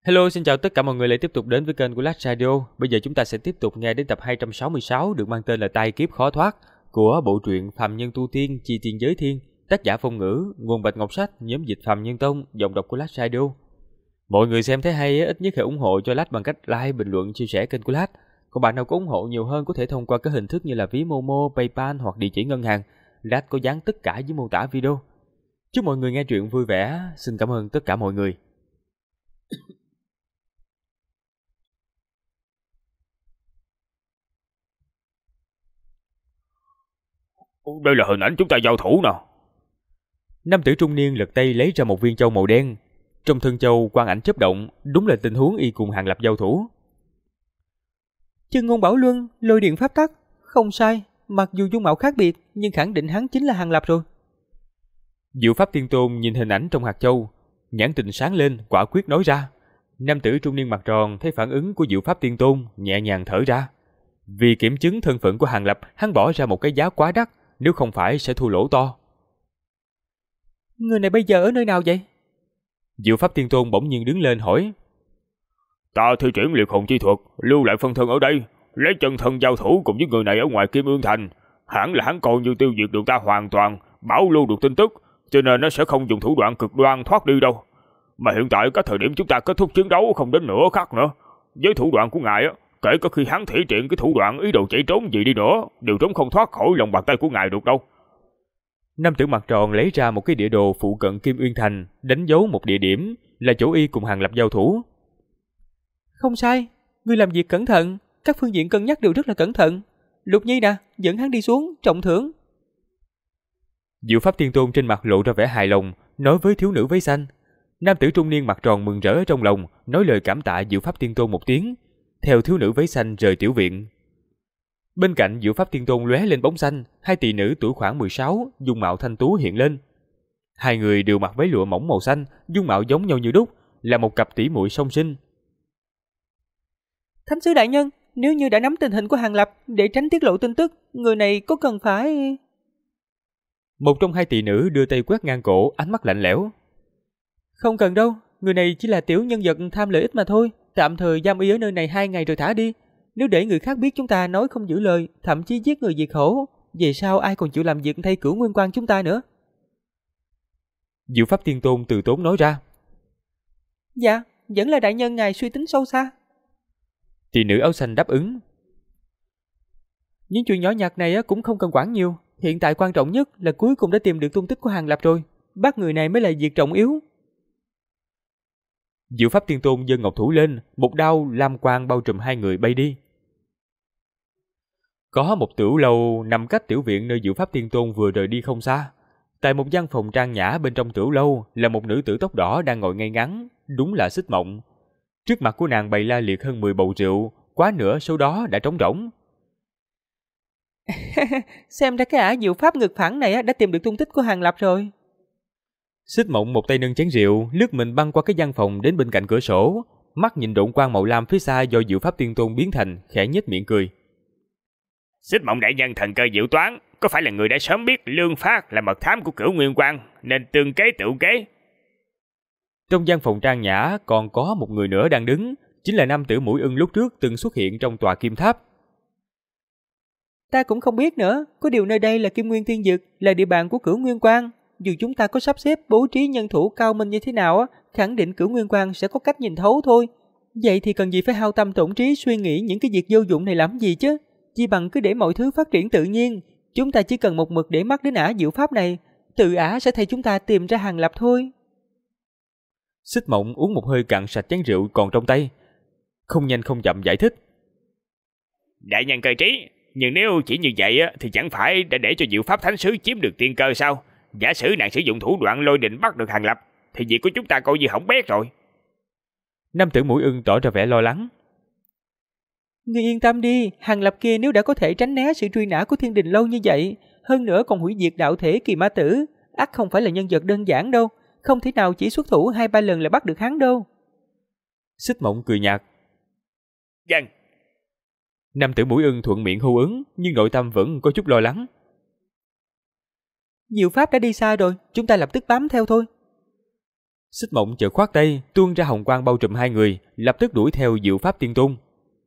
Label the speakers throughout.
Speaker 1: Hello, xin chào tất cả mọi người lại tiếp tục đến với kênh của Last Radio. Bây giờ chúng ta sẽ tiếp tục nghe đến tập 266 được mang tên là Tai Kiếp Khó Thoát của bộ truyện Phàm Nhân Tu Tiên Chi Tiên Giới Thiên, tác giả Phong Ngữ, nguồn Bạch Ngọc Sách, nhóm dịch Phàm Nhân Tông, giọng đọc của Last Radio. Mọi người xem thấy hay ít nhất hãy ủng hộ cho Last bằng cách like, bình luận, chia sẻ kênh của Last. Còn bạn nào có ủng hộ nhiều hơn có thể thông qua các hình thức như là ví Momo, PayPal hoặc địa chỉ ngân hàng. Last có dán tất cả dưới mô tả video. Chúc mọi người nghe truyện vui vẻ. Xin cảm ơn tất cả mọi người.
Speaker 2: Đây là hình ảnh chúng ta giao thủ nè.
Speaker 1: Nam tử trung niên lật tay lấy ra một viên châu màu đen. Trong thân châu quang ảnh chớp động, đúng là tình huống y cùng Hàng Lập giao thủ.
Speaker 3: Chân ngôn bảo luân, lôi điện pháp tắc, không sai. Mặc dù dung mạo khác biệt, nhưng khẳng định hắn chính là Hàng Lập rồi.
Speaker 1: Diệu Pháp Tiên Tôn nhìn hình ảnh trong hạt châu, nhãn tình sáng lên, quả quyết nói ra. Nam tử trung niên mặt tròn thấy phản ứng của Diệu Pháp Tiên Tôn, nhẹ nhàng thở ra. Vì kiểm chứng thân phận của Hàng Lập, hắn bỏ ra một cái giá quá đắt, nếu không phải sẽ thua lỗ to.
Speaker 3: Người này bây giờ ở nơi nào vậy?
Speaker 1: Diệu Pháp Tiên Tôn bỗng nhiên đứng lên hỏi.
Speaker 2: Ta thi triển liệt hồn chi thuật, lưu lại phân thân ở đây, lấy chân thân giao thủ cùng với người này ở ngoài Kim Ương Thành. Hẳn là hắn coi như tiêu diệt được ta hoàn toàn, bảo lưu được tin tức, cho nên nó sẽ không dùng thủ đoạn cực đoan thoát đi đâu. Mà hiện tại cái thời điểm chúng ta kết thúc chiến đấu không đến nửa khắc nữa. Với thủ đoạn của ngài á, kể cả khi hắn thể triển cái thủ đoạn ý đồ chạy trốn gì đi nữa, đều trốn không thoát khỏi lòng bàn tay của ngài được đâu.
Speaker 1: Nam tử mặt tròn lấy ra một cái địa đồ phụ cận Kim Uyên Thành, đánh dấu một địa điểm là chỗ y cùng Hàng Lập giao thủ.
Speaker 3: Không sai, ngươi làm việc cẩn thận, các phương diện cân nhắc đều rất là cẩn thận. Lục Nhi nè, dẫn hắn đi xuống, trọng thưởng.
Speaker 1: Diệu Pháp Tiên Tôn trên mặt lộ ra vẻ hài lòng, nói với thiếu nữ váy xanh. Nam tử trung niên mặt tròn mừng rỡ trong lòng, nói lời cảm tạ Diệu Pháp Tiên Tôn một tiếng, theo thiếu nữ váy xanh rời tiểu viện. Bên cạnh Diệu Pháp Tiên Tôn lóe lên bóng xanh, hai tỷ nữ tuổi khoảng 16, dung mạo thanh tú hiện lên. Hai người đều mặc váy lụa mỏng màu xanh, dung mạo giống nhau như đúc, là một cặp tỷ muội song sinh.
Speaker 3: Thánh sứ đại nhân, nếu như đã nắm tình hình của Hàng Lập, để tránh tiết lộ tin tức, người này có cần phải...
Speaker 1: Một trong hai tỷ nữ đưa tay quét ngang cổ, ánh mắt lạnh lẽo.
Speaker 3: Không cần đâu, người này chỉ là tiểu nhân vật tham lợi ích mà thôi, tạm thời giam y ở nơi này 2 ngày rồi thả đi. Nếu để người khác biết chúng ta nói không giữ lời, thậm chí giết người diệt khẩu, về sau ai còn chịu làm việc thay Cửu Nguyên Quang chúng ta nữa?
Speaker 1: Diệu Pháp Tiên Tôn từ tốn nói ra.
Speaker 3: Dạ, vẫn là đại nhân ngài suy tính sâu xa.
Speaker 1: Tỷ nữ áo xanh đáp ứng.
Speaker 3: Những chuyện nhỏ nhặt này cũng không cần quản nhiều. Hiện tại quan trọng nhất là cuối cùng đã tìm được tung tích của Hàng Lập rồi. Bắt người này mới là việc trọng yếu.
Speaker 1: Diệu Pháp Tiên Tôn giơ ngọc thủ lên, một đao lam quang bao trùm hai người bay đi. Có một tiểu lâu nằm cách tiểu viện nơi Diệu Pháp Tiên Tôn vừa rời đi không xa. Tại một gian phòng trang nhã bên trong tiểu lâu là một nữ tử tóc đỏ đang ngồi ngay ngắn, đúng là Xích Mộng. Trước mặt của nàng bày la liệt hơn 10 bầu rượu, quá nửa số đó đã trống rỗng.
Speaker 3: Xem ra cái ả Diệu Pháp ngực phẳng này đã tìm được tung tích của Hàng Lập rồi.
Speaker 1: Xích Mộng một tay nâng chén rượu, lướt mình băng qua cái gian phòng đến bên cạnh cửa sổ, mắt nhìn độn quang màu lam phía xa do Diệu Pháp Tiên Tôn biến thành, khẽ nhếch miệng cười.
Speaker 2: Xích Mộng đại nhân thần cơ diệu toán, có phải là người đã sớm biết Lương Phát là mật thám của Cửu Nguyên Quang, nên tương kế tự kế?
Speaker 1: Trong gian phòng trang nhã còn có một người nữa đang đứng, chính là nam tử mũi ưng lúc trước từng xuất hiện trong tòa kim tháp.
Speaker 3: Ta cũng không biết nữa, có điều nơi đây là Kim Nguyên Tiên Dực, là địa bàn của Cửu Nguyên Quang. Dù chúng ta có sắp xếp bố trí nhân thủ cao minh như thế nào, khẳng định Cửu Nguyên Quang sẽ có cách nhìn thấu thôi. Vậy thì cần gì phải hao tâm tổn trí suy nghĩ những cái việc vô dụng này làm gì chứ? Chỉ bằng cứ để mọi thứ phát triển tự nhiên. Chúng ta chỉ cần một mực để mắt đến ả Diệu Pháp này, tự ả sẽ thay chúng ta tìm ra Hàng Lập thôi.
Speaker 1: Xích Mộng uống một hơi cạn sạch chén rượu còn trong tay, không nhanh không chậm giải thích.
Speaker 2: Đại nhân cơ trí, nhưng nếu chỉ như vậy thì chẳng phải đã để cho Diệu Pháp Thánh Sứ chiếm được tiên cơ sao? Giả sử nàng sử dụng thủ đoạn lôi đình bắt được Hàng Lập, thì việc của chúng ta coi như hỏng bét rồi.
Speaker 1: Nam tử mũi ưng tỏ ra vẻ lo lắng.
Speaker 3: Ngươi yên tâm đi, Hàng Lập kia nếu đã có thể tránh né sự truy nã của Thiên Đình lâu như vậy, hơn nữa còn hủy diệt đạo thể Kỳ Ma Tử, ắt không phải là nhân vật đơn giản đâu, không thể nào chỉ xuất thủ 2-3 lần là bắt được hắn đâu.
Speaker 1: Xích Mộng cười nhạt.
Speaker 2: Dân.
Speaker 1: Nam tử mũi ưng thuận miệng hô ứng, nhưng nội tâm vẫn có chút lo lắng.
Speaker 3: Diệu Pháp đã đi xa rồi, chúng ta lập tức bám theo thôi.
Speaker 1: Xích Mộng chợt khoát tay, tuôn ra hồng quang bao trùm hai người, lập tức đuổi theo Diệu Pháp Tiên Tôn.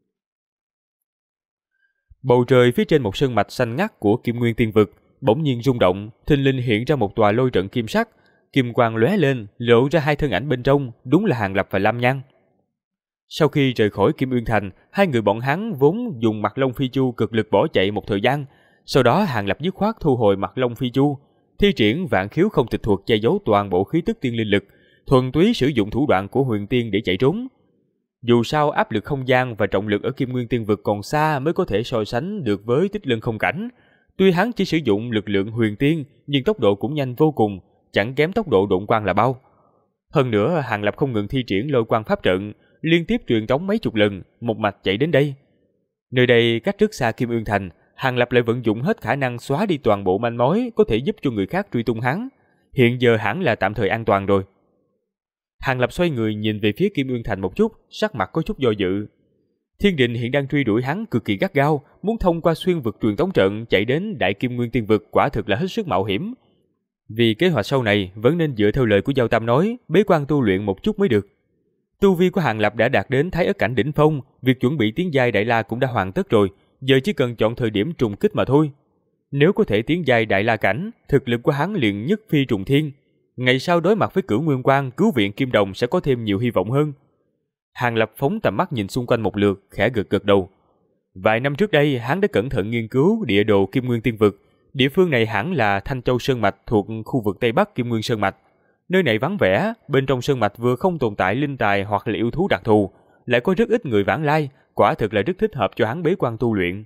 Speaker 1: Bầu trời phía trên một sơn mạch xanh ngắt của Kim Nguyên Tiên Vực bỗng nhiên rung động, thình lình hiện ra một tòa lôi trận kim sắc, kim quang lóe lên, lộ ra hai thân ảnh bên trong, đúng là Hàng Lập và Lam Nhan. Sau khi rời khỏi Kim Uyên Thành, hai người bọn hắn vốn dùng Mặt Long Phi Chu cực lực bỏ chạy một thời gian, sau đó Hàng Lập dứt khoát thu hồi Mặt Long Phi Chu, thi triển Vạn Khiếu Không Tịch Thuật che giấu toàn bộ khí tức tiên linh lực, thuần túy sử dụng thủ đoạn của Huyền Tiên để chạy trốn. Dù sao áp lực không gian và trọng lực ở Kim Nguyên Tiên Vực còn xa mới có thể so sánh được với Tích Lân Không Cảnh. Tuy hắn chỉ sử dụng lực lượng Huyền Tiên, nhưng tốc độ cũng nhanh vô cùng, chẳng kém tốc độ độn quang là bao. Hơn nữa, Hàng Lập không ngừng thi triển lôi quang pháp trận, liên tiếp truyền tống mấy chục lần, một mạch chạy đến đây. Nơi đây cách rất xa Kim Uyên Thành, Hàng Lập lại vận dụng hết khả năng xóa đi toàn bộ manh mối có thể giúp cho người khác truy tung hắn. Hiện giờ hẳn là tạm thời an toàn rồi. Hàng Lập xoay người nhìn về phía Kim Uyên Thành một chút, sắc mặt có chút do dự. Thiên Đình hiện đang truy đuổi hắn cực kỳ gắt gao, muốn thông qua xuyên vực truyền tống trận chạy đến Đại Kim Nguyên Tiên Vực quả thực là hết sức mạo hiểm. Vì kế hoạch sau này vẫn nên dựa theo lời của Giao Tam nói, bế quan tu luyện một chút mới được. Tu vi của Hàng Lập đã đạt đến Thái Ất cảnh đỉnh phong, việc chuẩn bị tiến giai Đại La cũng đã hoàn tất rồi, giờ chỉ cần chọn thời điểm trùng kích mà thôi. Nếu có thể tiến giai Đại La cảnh, thực lực của hắn liền nhất phi trùng thiên. Ngày sau đối mặt với Cửu Nguyên Quang, cứu viện Kim Đồng sẽ có thêm nhiều hy vọng hơn. Hàng Lập phóng tầm mắt nhìn xung quanh một lượt, khẽ gật gật đầu. Vài năm trước đây, hắn đã cẩn thận nghiên cứu địa đồ Kim Nguyên Tiên Vực. Địa phương này hẳn là Thanh Châu Sơn Mạch thuộc khu vực Tây Bắc Kim Nguyên Sơn Mạch. Nơi này vắng vẻ, bên trong sơn mạch vừa không tồn tại linh tài hoặc là yêu thú đặc thù, lại có rất ít người vãng lai, quả thực là rất thích hợp cho hắn bế quan tu luyện.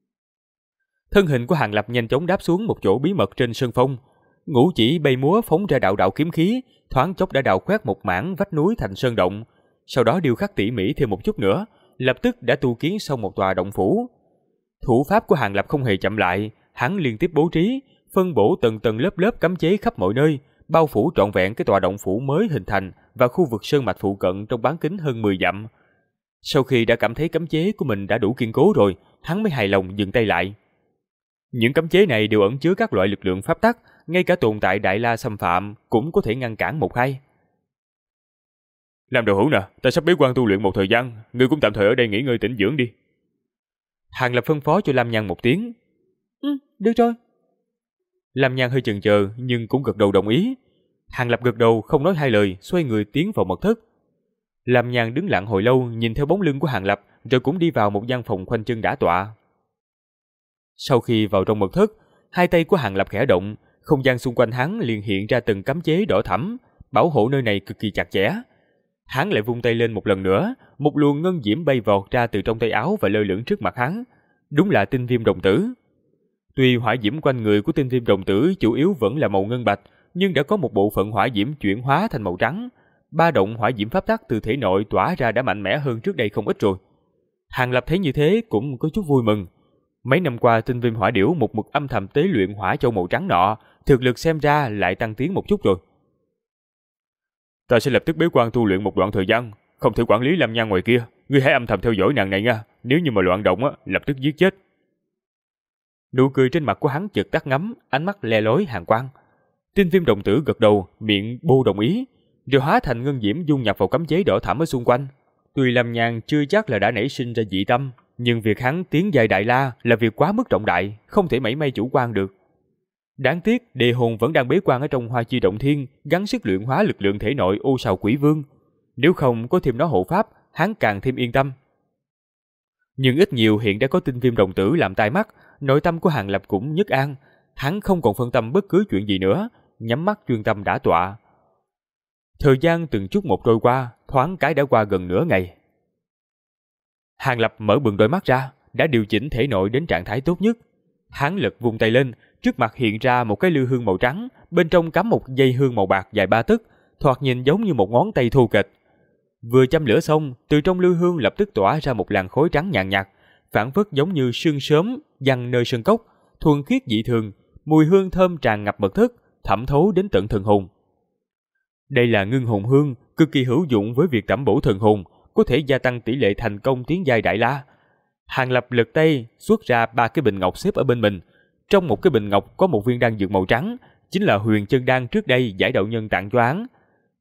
Speaker 1: Thân hình của Hàng Lập nhanh chóng đáp xuống một chỗ bí mật trên sơn phong, ngũ chỉ bay múa phóng ra đạo đạo kiếm khí, thoáng chốc đã đào khoét một mảng vách núi thành sơn động, sau đó điêu khắc tỉ mỉ thêm một chút nữa, lập tức đã tu kiến xong một tòa động phủ. Thủ pháp của Hàng Lập không hề chậm lại, hắn liên tiếp bố trí, phân bổ tầng tầng lớp lớp cấm chế khắp mọi nơi, bao phủ trọn vẹn cái tòa động phủ mới hình thành và khu vực sơn mạch phụ cận trong bán kính hơn 10 dặm. Sau khi đã cảm thấy cấm chế của mình đã đủ kiên cố rồi, hắn mới hài lòng dừng tay lại. Những cấm chế này đều ẩn chứa các loại lực lượng pháp tắc, ngay cả tồn tại Đại La xâm phạm cũng có thể ngăn cản một hai. Làm đồ hữu nè, ta sắp bế quan tu luyện một thời gian, ngươi cũng tạm thời ở đây nghỉ ngơi tĩnh dưỡng đi. Hàng Lập phân phó cho Lam Nhan một tiếng.
Speaker 3: Được rồi.
Speaker 1: Lam Nhan hơi chần chờ nhưng cũng gật đầu đồng ý. Hàng Lập gật đầu không nói hai lời, xoay người tiến vào mật thất. Lam Nhan đứng lặng hồi lâu nhìn theo bóng lưng của Hàng Lập, rồi cũng đi vào một gian phòng khoanh chân đả tọa. Sau khi vào trong mật thất, hai tay của Hàng Lập khẽ động, không gian xung quanh hắn liền hiện ra từng cấm chế đỏ thẫm, bảo hộ nơi này cực kỳ chặt chẽ. Hắn lại vung tay lên một lần nữa, một luồng ngân diễm bay vọt ra từ trong tay áo và lơ lửng trước mặt hắn. Đúng là tinh viêm đồng tử. Tuy hỏa diễm quanh người của tinh viêm đồng tử chủ yếu vẫn là màu ngân bạch, nhưng đã có một bộ phận hỏa diễm chuyển hóa thành màu trắng. Ba động hỏa diễm pháp tắc từ thể nội tỏa ra đã mạnh mẽ hơn trước đây không ít rồi. Hàng Lập thấy như thế cũng có chút vui mừng. Mấy năm qua tinh viêm hỏa điểu một mực âm thầm tế luyện hỏa châu màu trắng nọ, thực lực xem ra lại tăng tiến một chút rồi. Ta sẽ lập tức bế quan tu luyện một đoạn thời gian, không thể quản lý Lam Nhan ngoài kia, ngươi hãy âm thầm theo dõi nàng này nha, nếu như mà loạn động á, lập tức giết chết. Nụ cười trên mặt của hắn chợt tắt ngấm, ánh mắt le lói hàn quang. Tinh viêm đồng tử gật đầu, miệng bô đồng ý, rồi hóa thành ngân diễm dung nhập vào cấm chế đỏ thẫm ở xung quanh. Tuy Lam Nhan chưa chắc là đã nảy sinh ra dị tâm, nhưng việc hắn tiến giai Đại La là việc quá mức trọng đại, không thể mảy may chủ quan được. Đáng tiếc, đề hồn vẫn đang bế quan ở trong Hoa Chi Động Thiên, gắng sức luyện hóa lực lượng thể nội Ô Sào Quỷ Vương. Nếu không có thêm nó hộ pháp, hắn càng thêm yên tâm. Nhưng ít nhiều hiện đã có tinh viêm đồng tử làm tai mắt, nội tâm của Hàng Lập cũng nhất an. Hắn không còn phân tâm bất cứ chuyện gì nữa, nhắm mắt chuyên tâm đả tọa. Thời gian từng chút một trôi qua, thoáng cái đã qua gần nửa ngày. Hàng Lập mở bừng đôi mắt ra, đã điều chỉnh thể nội đến trạng thái tốt nhất. Hắn lật vung tay lên, trước mặt hiện ra một cái lư hương màu trắng, bên trong cắm một dây hương màu bạc dài 3 tấc, thoạt nhìn giống như một ngón tay thô kệch. Vừa châm lửa xong, từ trong lư hương lập tức tỏa ra một làn khói trắng nhàn nhạt, phảng phất giống như sương sớm giăng nơi sân cốc, thuần khiết dị thường, mùi hương thơm tràn ngập mật thất, thẩm thấu đến tận thần hồn. Đây là ngưng hồn hương, cực kỳ hữu dụng với việc tẩm bổ thần hồn, có thể gia tăng tỷ lệ thành công tiến giai Đại La. Hàng Lập lật tay xuất ra 3 cái bình ngọc xếp ở bên mình. Trong một cái bình ngọc có một viên đan dược màu trắng, chính là Huyền Chân Đan trước đây Giải Đạo Nhân tặng cho hắn.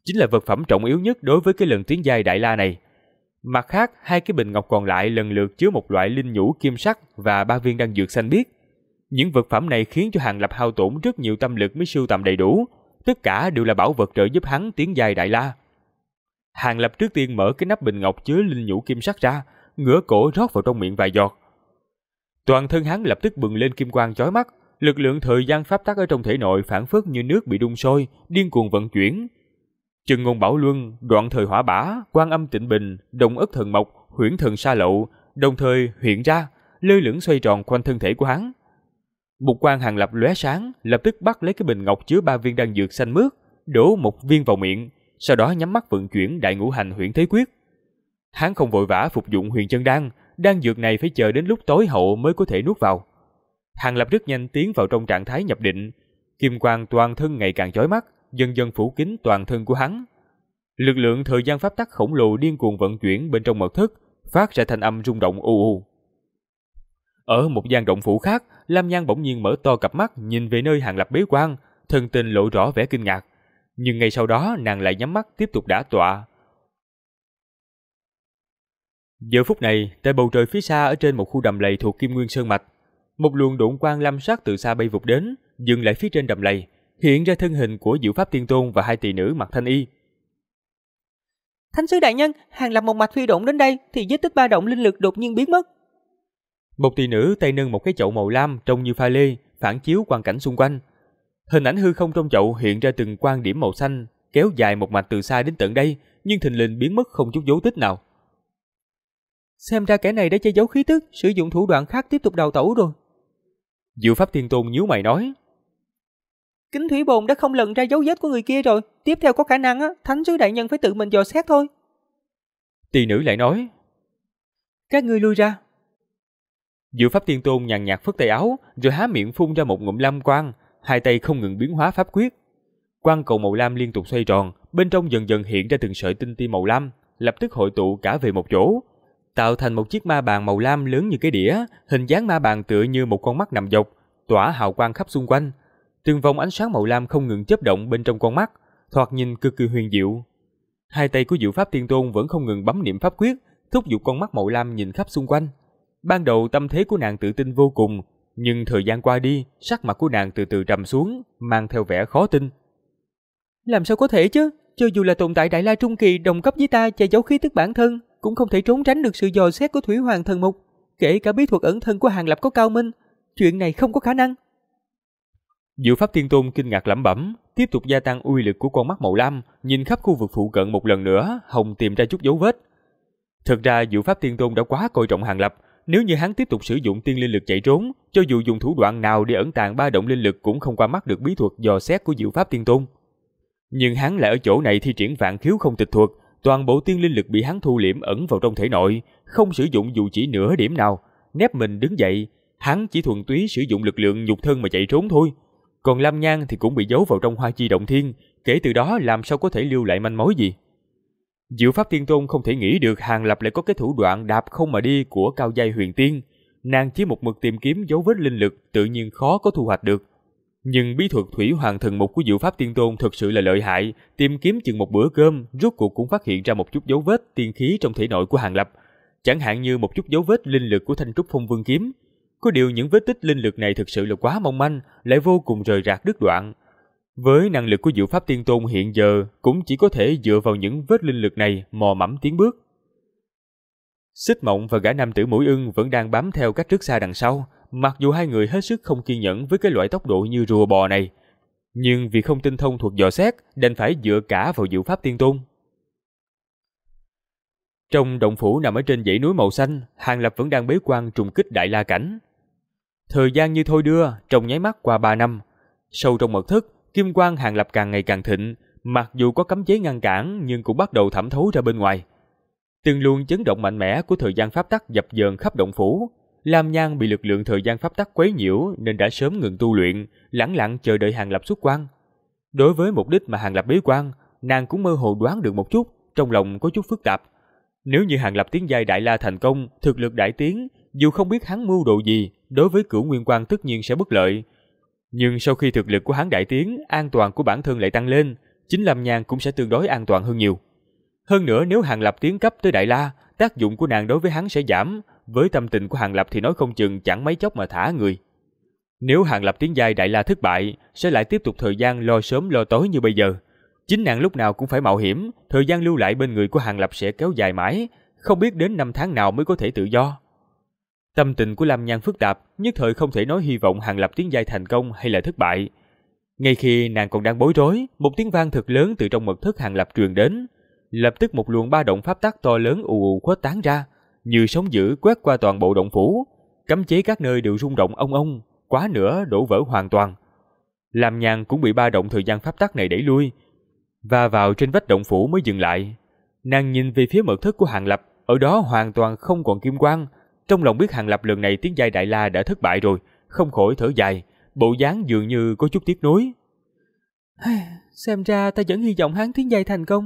Speaker 1: chính là vật phẩm trọng yếu nhất đối với cái lần tiến giai đại la này. Mặt khác, 2 cái bình ngọc còn lại lần lượt chứa một loại linh nhũ kim sắc và 3 viên đan dược xanh biếc. Những vật phẩm này khiến cho Hàng Lập hao tổn rất nhiều tâm lực mới sưu tầm đầy đủ, tất cả đều là bảo vật trợ giúp hắn tiến giai đại la. Hàng Lập trước tiên mở cái nắp bình ngọc chứa linh nhũ kim sắc ra, ngửa cổ rót vào trong miệng vài giọt. Toàn thân hắn lập tức bừng lên kim quang chói mắt, lực lượng thời gian pháp tắc ở trong thể nội phảng phất như nước bị đun sôi, điên cuồng vận chuyển. Chân ngôn bảo luân, đoạn thời hỏa bả, quan âm tịnh bình, đồng ất thần mộc, huyễn thần sa lậu, đồng thời hiện ra, lơ lửng xoay tròn quanh thân thể của hắn. Một quang Hàng Lập lóe sáng, lập tức bắt lấy cái bình ngọc chứa 3 viên đan dược xanh mướt, đổ một viên vào miệng, sau đó nhắm mắt vận chuyển đại ngũ hành huyễn thế quyết. Hắn không vội vã phục dụng huyền chân đan, đan dược này phải chờ đến lúc tối hậu mới có thể nuốt vào. Hàng Lập rất nhanh tiến vào trong trạng thái nhập định, kim quang toàn thân ngày càng chói mắt, dần dần phủ kín toàn thân của hắn. Lực lượng thời gian pháp tắc khổng lồ điên cuồng vận chuyển bên trong mật thất, phát ra thanh âm rung động u u. Ở một gian động phủ khác, Lam Nhan bỗng nhiên mở to cặp mắt nhìn về nơi Hàng Lập bế quan, thần tình lộ rõ vẻ kinh ngạc. Nhưng ngay sau đó nàng lại nhắm mắt tiếp tục đả tọa. Giờ phút này, tại bầu trời phía xa ở trên một khu đầm lầy thuộc Kim Nguyên Sơn Mạch, một luồng độn quang lam sắc từ xa bay vụt đến, dừng lại phía trên đầm lầy, hiện ra thân hình của Diệu Pháp Tiên Tôn và 2 tỳ nữ mặc thanh y.
Speaker 3: Thánh sứ đại nhân, Hàng Lập một mạch phi độn đến đây thì vết tích ba động linh lực đột nhiên biến mất.
Speaker 1: Một tỳ nữ tay nâng một cái chậu màu lam trông như pha lê, phản chiếu quang cảnh xung quanh. Hình ảnh hư không trong chậu hiện ra từng quang điểm màu xanh, kéo dài một mạch từ xa đến tận đây, nhưng thình lình biến mất không chút dấu tích nào. Xem ra kẻ này đã che giấu khí tức, sử dụng thủ đoạn khác tiếp tục đào tẩu rồi. Diệu Pháp Tiên Tôn nhíu mày nói.
Speaker 3: Kính thủy bồn đã không lần ra dấu vết của người kia rồi, tiếp theo có khả năng thánh sứ đại nhân phải tự mình dò xét thôi.
Speaker 1: Tỳ nữ lại nói. Các ngươi lui ra. Diệu Pháp Tiên Tôn nhàn nhạt phất tay áo, rồi há miệng phun ra một ngụm lam quang, 2 tay không ngừng biến hóa pháp quyết. Quang cầu màu lam liên tục xoay tròn, bên trong dần dần hiện ra từng sợi tinh ti màu lam, lập tức hội tụ cả về một chỗ, tạo thành một chiếc ma bàn màu lam lớn như cái đĩa, hình dáng ma bàn tựa như một con mắt nằm dọc, tỏa hào quang khắp xung quanh. Từng vòng ánh sáng màu lam không ngừng chớp động bên trong con mắt, thoạt nhìn cực kỳ huyền diệu. 2 tay của Diệu Pháp Tiên Tôn vẫn không ngừng bấm niệm pháp quyết, thúc giục con mắt màu lam nhìn khắp xung quanh. Ban đầu tâm thế của nàng tự tin vô cùng, nhưng thời gian qua đi, sắc mặt của nàng từ từ trầm xuống, mang theo vẻ khó tin. Làm sao có thể chứ? Cho dù là tồn tại Đại La Trung Kỳ đồng cấp với ta che giấu khí tức bản thân, cũng không thể trốn tránh được sự dò xét của Thủy Hoàng Thần Mục. Kể cả bí thuật ẩn thân của Hàng Lập có cao minh, chuyện này không có khả năng. Diệu Pháp Tiên Tôn kinh ngạc lẩm bẩm, tiếp tục gia tăng uy lực của con mắt màu lam, nhìn khắp khu vực phụ cận một lần nữa, hòng tìm ra chút dấu vết. Thực ra Diệu Pháp Tiên Tôn đã quá coi trọng Hàng Lập, nếu như hắn tiếp tục sử dụng tiên linh lực chạy trốn, cho dù dùng thủ đoạn nào để ẩn tàng ba động linh lực cũng không qua mắt được bí thuật dò xét của Diệu Pháp Tiên Tôn. Nhưng hắn lại ở chỗ này thi triển vạn khiếu không tịch thuật, toàn bộ tiên linh lực bị hắn thu liễm ẩn vào trong thể nội, không sử dụng dù chỉ nửa điểm nào. Nép mình đứng dậy, hắn chỉ thuần túy sử dụng lực lượng nhục thân mà chạy trốn thôi. Còn Lam Nhan thì cũng bị giấu vào trong Hoa Chi Động Thiên, kể từ đó làm sao có thể lưu lại manh mối gì. Diệu Pháp Tiên Tôn không thể nghĩ được Hàng Lập lại có cái thủ đoạn đạp không mà đi của cao giai huyền tiên. Nàng chỉ một mực tìm kiếm dấu vết linh lực, tự nhiên khó có thu hoạch được. Nhưng bí thuật Thủy Hoàng Thần Mục của Diệu Pháp Tiên Tôn thực sự là lợi hại, tìm kiếm chừng một bữa cơm, rốt cuộc cũng phát hiện ra một chút dấu vết tiên khí trong thể nội của Hàng Lập, chẳng hạn như một chút dấu vết linh lực của Thanh Trúc Phong Vương kiếm. Có điều những vết tích linh lực này thực sự là quá mong manh, lại vô cùng rời rạc đứt đoạn. Với năng lực của Diệu Pháp Tiên Tôn hiện giờ, cũng chỉ có thể dựa vào những vết linh lực này mò mẫm tiến bước. Xích Mộng và gã nam tử Mũi Ưng vẫn đang bám theo cách rất xa đằng sau, mặc dù hai người hết sức không kiên nhẫn với cái loại tốc độ như rùa bò này, nhưng vì không tinh thông thuật dò xét, đành phải dựa cả vào Diệu Pháp Tiên Tôn. Trong động phủ nằm ở trên dãy núi màu xanh, Hàng Lập vẫn đang bế quan trùng kích Đại La cảnh. Thời gian như thôi đưa, trong nháy mắt qua 3 năm. Sâu trong mật thất, kim quang Hàng Lập càng ngày càng thịnh, mặc dù có cấm chế ngăn cản nhưng cũng bắt đầu thẩm thấu ra bên ngoài. Từng luồng chấn động mạnh mẽ của thời gian pháp tắc dập dờn khắp động phủ. Lam Nhan bị lực lượng thời gian pháp tắc quấy nhiễu nên đã sớm ngừng tu luyện, lẳng lặng chờ đợi Hàng Lập xuất quan. Đối với mục đích mà Hàng Lập bế quan, nàng cũng mơ hồ đoán được một chút, trong lòng có chút phức tạp. Nếu như Hàng Lập tiến giai Đại La thành công, thực lực đại tiến, dù không biết hắn mưu đồ gì, đối với Cửu Nguyên Quang tất nhiên sẽ bất lợi. Nhưng sau khi thực lực của hắn đại tiến, an toàn của bản thân lại tăng lên, chính Lâm Nhan cũng sẽ tương đối an toàn hơn nhiều. Hơn nữa nếu Hàng Lập tiến cấp tới Đại La, tác dụng của nàng đối với hắn sẽ giảm, với tâm tình của Hàng Lập thì nói không chừng chẳng mấy chốc mà thả người. Nếu Hàng Lập tiến giai Đại La thất bại, sẽ lại tiếp tục thời gian lo sớm lo tối như bây giờ. Chính nàng lúc nào cũng phải mạo hiểm, thời gian lưu lại bên người của Hàng Lập sẽ kéo dài mãi, không biết đến năm tháng nào mới có thể tự do. Tâm tình của Lâm Nhan phức tạp, nhất thời không thể nói hy vọng Hàng Lập tiến giai thành công hay là thất bại. Ngay khi nàng còn đang bối rối, một tiếng vang thật lớn từ trong mật thất Hàng Lập truyền đến. Lập tức một luồng ba động pháp tắc to lớn ù ù khuếch tán ra, như sóng dữ quét qua toàn bộ động phủ, cấm chế các nơi đều rung động ong ong, quá nữa đổ vỡ hoàn toàn. Lâm Nhan cũng bị ba động thời gian pháp tắc này đẩy lui, và vào trên vách động phủ mới dừng lại. Nàng nhìn về phía mật thất của Hàng Lập, ở đó hoàn toàn không còn kim quang. Trong lòng biết Hàng Lập lần này tiến giai Đại La đã thất bại rồi, không khỏi thở dài, bộ dáng dường như có chút tiếc nuối.
Speaker 3: Xem ra ta vẫn hy vọng hắn tiến giai thành công.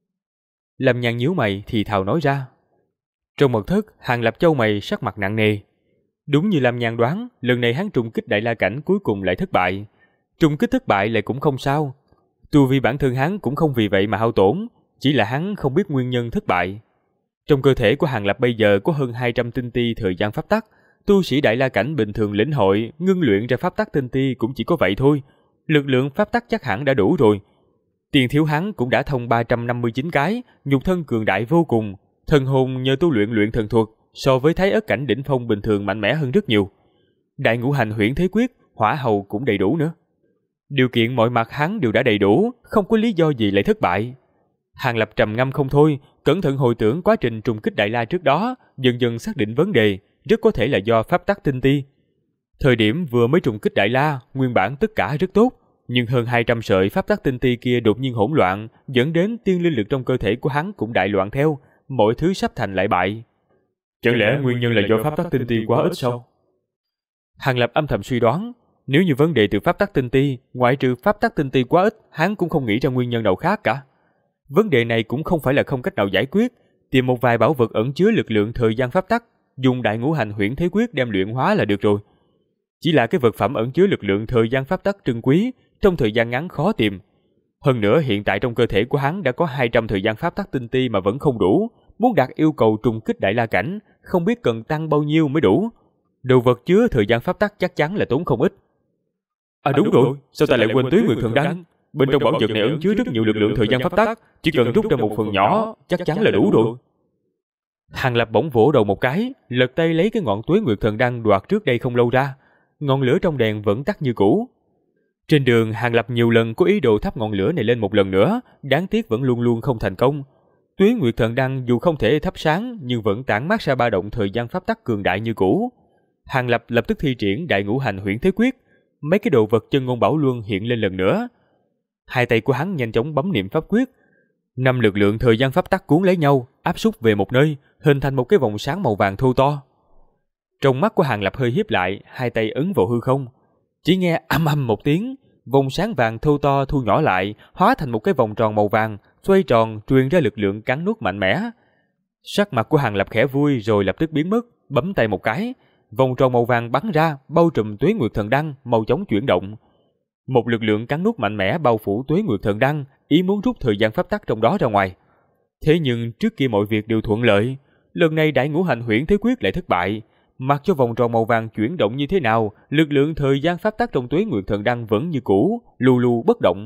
Speaker 1: Lâm Nhan nhíu mày thì thào nói ra. Trong mật thất, Hàng Lập chau mày sắc mặt nặng nề. Đúng như Lâm Nhan đoán, lần này hắn trùng kích Đại La cảnh cuối cùng lại thất bại. Trùng kích thất bại lại cũng không sao. Tu vi bản thân hắn cũng không vì vậy mà hao tổn, chỉ là hắn không biết nguyên nhân thất bại. Trong cơ thể của Hàng Lập bây giờ có hơn 200 tinh ti thời gian pháp tắc, tu sĩ Đại La cảnh bình thường lĩnh hội, ngưng luyện ra pháp tắc tinh ti cũng chỉ có vậy thôi. Lực lượng pháp tắc chắc hẳn đã đủ rồi. Tiền thiếu hắn cũng đã thông 359 cái, nhục thân cường đại vô cùng, thần hồn nhờ tu luyện thần thuật, so với Thái Ất cảnh đỉnh phong bình thường mạnh mẽ hơn rất nhiều. Đại ngũ hành huyễn thế quyết, hỏa hầu cũng đầy đủ nữa. Điều kiện mọi mặt hắn đều đã đầy đủ, không có lý do gì lại thất bại. Hàng Lập trầm ngâm không thôi, cẩn thận hồi tưởng quá trình trùng kích Đại La trước đó, dần dần xác định vấn đề, rất có thể là do pháp tắc tinh ti. Thời điểm vừa mới trùng kích Đại La, nguyên bản tất cả rất tốt, nhưng hơn 200 sợi pháp tắc tinh ti kia đột nhiên hỗn loạn, dẫn đến tiên linh lực trong cơ thể của hắn cũng đại loạn theo, mọi thứ sắp thành lại bại.
Speaker 2: Chẳng lẽ nguyên nhân là do pháp tắc tinh ti quá ít sao?
Speaker 1: Hàng Lập âm thầm suy đoán, nếu như vấn đề từ pháp tắc tinh ti, ngoại trừ pháp tắc tinh ti quá ít, hắn cũng không nghĩ ra nguyên nhân nào khác cả. Vấn đề này cũng không phải là không cách nào giải quyết, tìm một vài bảo vật ẩn chứa lực lượng thời gian pháp tắc, dùng đại ngũ hành huyễn thế quyết đem luyện hóa là được rồi. Chỉ là cái vật phẩm ẩn chứa lực lượng thời gian pháp tắc trân quý, trong thời gian ngắn khó tìm. Hơn nữa hiện tại trong cơ thể của hắn đã có 200 thời gian pháp tắc tinh ti mà vẫn không đủ, muốn đạt yêu cầu trùng kích Đại La cảnh, không biết cần tăng bao nhiêu mới đủ. Đồ vật chứa thời gian pháp tắc chắc chắn là tốn không ít.
Speaker 2: Đúng rồi, sao ta lại quên Tuế Nguyệt Thần Đan? Bên trong bảo vật này ẩn chứa rất nhiều lực lượng thời gian pháp tắc, chỉ cần rút ra một phần nhỏ, chắc chắn là đủ rồi.
Speaker 1: Hàng Lập bỗng vỗ đầu một cái, lật tay lấy cái ngọn Tuế Nguyệt Thần Đan đoạt trước đây không lâu ra. Ngọn lửa trong đèn vẫn tắt như cũ. Trên đường, Hàng Lập nhiều lần có ý đồ thắp ngọn lửa này lên một lần nữa, đáng tiếc vẫn luôn luôn không thành công. Tuế Nguyệt Thần Đan dù không thể thắp sáng, nhưng vẫn tản mát ra ba động thời gian pháp tắc cường đại như cũ. Hàng Lập lập tức thi triển đại ngũ hành huyễn thế quyết, mấy cái đồ vật chân ngôn bảo luân hiện lên lần nữa. Hai tay của hắn nhanh chóng bấm niệm pháp quyết, 5 lực lượng thời gian pháp tắc cuốn lấy nhau, áp xúc về một nơi, hình thành một cái vòng sáng màu vàng thô to. Trong mắt của Hàng Lập hơi híp lại, hai tay ấn vào hư không. Chỉ nghe ầm ầm một tiếng, vòng sáng vàng thô to thu nhỏ lại, hóa thành một cái vòng tròn màu vàng, xoay tròn truyền ra lực lượng cắn nuốt mạnh mẽ. Sắc mặt của Hàng Lập khẽ vui rồi lập tức biến mất, bấm tay một cái, vòng tròn màu vàng bắn ra, bao trùm Tuế Nguyệt Thần Đan, mau chóng chuyển động. Một lực lượng cắn nuốt mạnh mẽ bao phủ Tuế Nguyệt Thần Đan, ý muốn rút thời gian pháp tắc trong đó ra ngoài. Thế nhưng trước kia mọi việc đều thuận lợi, lần này đại ngũ hành huyễn thế quyết lại thất bại. Mặc cho vòng tròn màu vàng chuyển động như thế nào, lực lượng thời gian pháp tắc trong Tuế Nguyệt Thần Đan vẫn như cũ, lù lù bất động.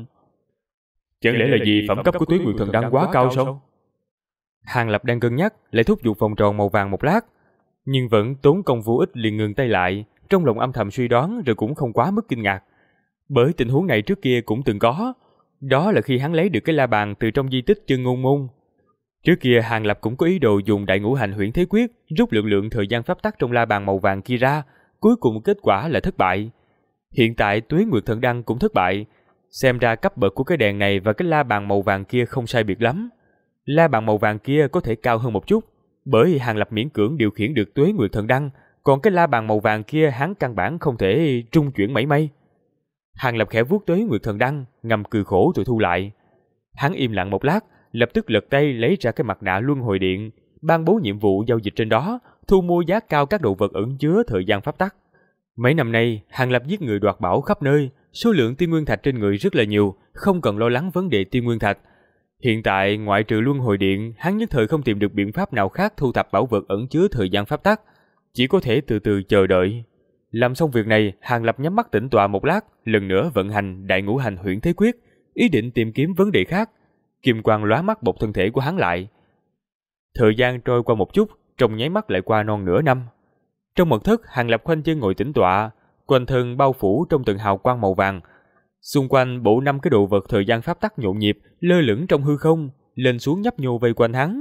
Speaker 2: Chẳng lẽ là vì phẩm cấp của Tuế Nguyệt Thần Đan quá cao sao?
Speaker 1: Hàng Lập đang cân nhắc, lại thúc giục vòng tròn màu vàng một lát, nhưng vẫn tốn công vô ích liền ngừng tay lại, trong lòng âm thầm suy đoán rồi cũng không quá mức kinh ngạc. Bởi tình huống này trước kia cũng từng có, đó là khi hắn lấy được cái la bàn từ trong di tích Chân Ngôn Môn. Trước kia Hàng Lập cũng có ý đồ dùng đại ngũ hành huyễn thế quyết rút lực lượng thời gian pháp tắc trong la bàn màu vàng kia ra, cuối cùng kết quả là thất bại. Hiện tại Tuế Nguyệt Thần Đan cũng thất bại, xem ra cấp bậc của cái đèn này và cái la bàn màu vàng kia không sai biệt lắm. La bàn màu vàng kia có thể cao hơn một chút, bởi Hàng Lập miễn cưỡng điều khiển được Tuế Nguyệt Thần Đan, còn cái la bàn màu vàng kia hắn căn bản không thể trung chuyển mảy may. Hàng Lập khẽ vuốt Tuế Nguyệt Thần Đan, ngầm cười khổ rồi thu lại. Hắn im lặng một lát, lập tức lật tay lấy ra cái mặt nạ luân hồi điện, ban bố nhiệm vụ giao dịch trên đó, thu mua giá cao các đồ vật ẩn chứa thời gian pháp tắc. Mấy năm nay, Hàng Lập giết người đoạt bảo khắp nơi, số lượng tiên nguyên thạch trên người rất là nhiều, không cần lo lắng vấn đề tiên nguyên thạch. Hiện tại, ngoại trừ luân hồi điện, hắn nhất thời không tìm được biện pháp nào khác thu thập bảo vật ẩn chứa thời gian pháp tắc, chỉ có thể từ từ chờ đợi. Làm xong việc này, Hàng Lập nhắm mắt tĩnh tọa một lát, lần nữa vận hành Đại Ngũ Hành Huyễn Thế Quyết, ý định tìm kiếm vấn đề khác. Kim quang lóa mắt bọc thân thể của hắn lại. Thời gian trôi qua một chút, trong nháy mắt lại qua non nửa năm. Trong mật thất, Hàng Lập khoanh chân ngồi tĩnh tọa, quanh thân bao phủ trong từng hào quang màu vàng. Xung quanh bộ 5 cái đồ vật thời gian pháp tắc nhộn nhịp, lơ lửng trong hư không, lên xuống nhấp nhô vây quanh hắn.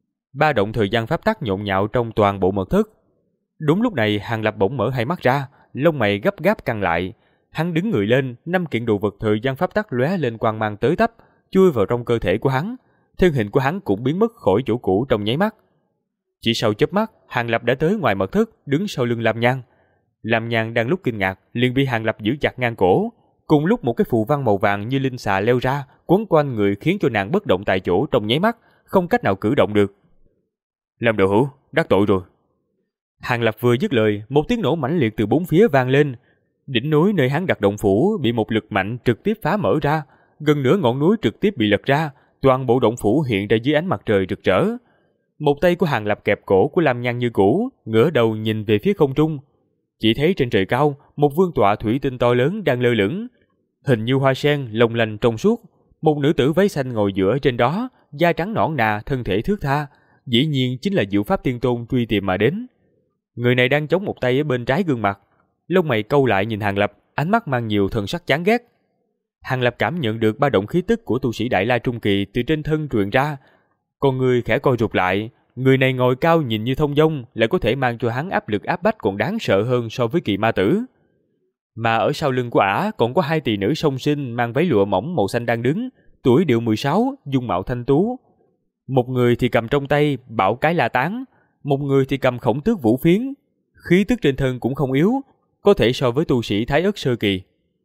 Speaker 1: Ba động thời gian pháp tắc nhộn nhạo trong toàn bộ mật thất. Đúng lúc này, Hàng Lập bỗng mở hai mắt ra, lông mày gấp gáp căng lại. Hắn đứng người lên, 5 kiện đồ vật thời gian pháp tắc lóe lên quang mang tới tấp, chui vào trong cơ thể của hắn. Thân hình của hắn cũng biến mất khỏi chỗ cũ trong nháy mắt. Chỉ sau chớp mắt, Hàng Lập đã tới ngoài mật thất, đứng sau lưng Lam Nhan. Lam Nhan đang lúc kinh ngạc, liền bị Hàng Lập giữ chặt ngang cổ. Cùng lúc một cái phù văn màu vàng như linh xà leo ra, quấn quanh người khiến cho nàng bất động tại chỗ trong nháy mắt, không cách nào cử động được. Lam đạo hữu, đắc tội rồi. Hàng Lập vừa dứt lời, một tiếng nổ mãnh liệt từ bốn phía vang lên. Đỉnh núi nơi hắn đặt động phủ bị một lực mạnh trực tiếp phá mở ra, gần nửa ngọn núi trực tiếp bị lật ra, toàn bộ động phủ hiện ra dưới ánh mặt trời rực rỡ. Một tay của Hàng Lập kẹp cổ của Lam Nhan như cũ, ngửa đầu nhìn về phía không trung. Chỉ thấy trên trời cao, một vương tọa thủy tinh to lớn đang lơ lửng, hình như hoa sen long lanh trong suốt. Một nữ tử váy xanh ngồi giữa trên đó, da trắng nõn nà, thân thể thướt tha, dĩ nhiên chính là Diệu Pháp Tiên Tôn truy tìm mà đến. Người này đang chống một tay ở bên trái gương mặt, lông mày câu lại nhìn Hàng Lập, ánh mắt mang nhiều thần sắc chán ghét. Hàng Lập cảm nhận được ba động khí tức của tu sĩ Đại La Trung Kỳ từ trên thân truyền ra, con người khẽ co rụt lại. Người này ngồi cao nhìn như thông dong, lại có thể mang cho hắn áp lực áp bách còn đáng sợ hơn so với kỳ ma tử. Mà ở sau lưng của ả còn có 2 tỷ nữ song sinh mang váy lụa mỏng màu xanh đang đứng, tuổi đều 16, dung mạo thanh tú. Một người thì cầm trong tay bảo cái la tán, một người thì cầm khổng tước vũ phiến, khí tức trên thân cũng không yếu, có thể so với tu sĩ Thái Ất sơ kỳ.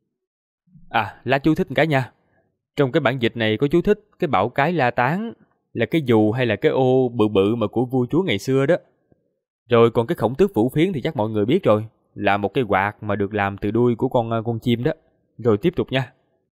Speaker 1: Lá chú thích cái nha. Trong cái bản dịch này có chú thích cái bảo cái la tán là cái dù hay là cái ô bự bự mà của vua chúa ngày xưa đó. Rồi còn cái khổng tước vũ phiến thì chắc mọi người biết rồi, là một cái quạt mà được làm từ đuôi của con chim đó. Rồi tiếp tục nha.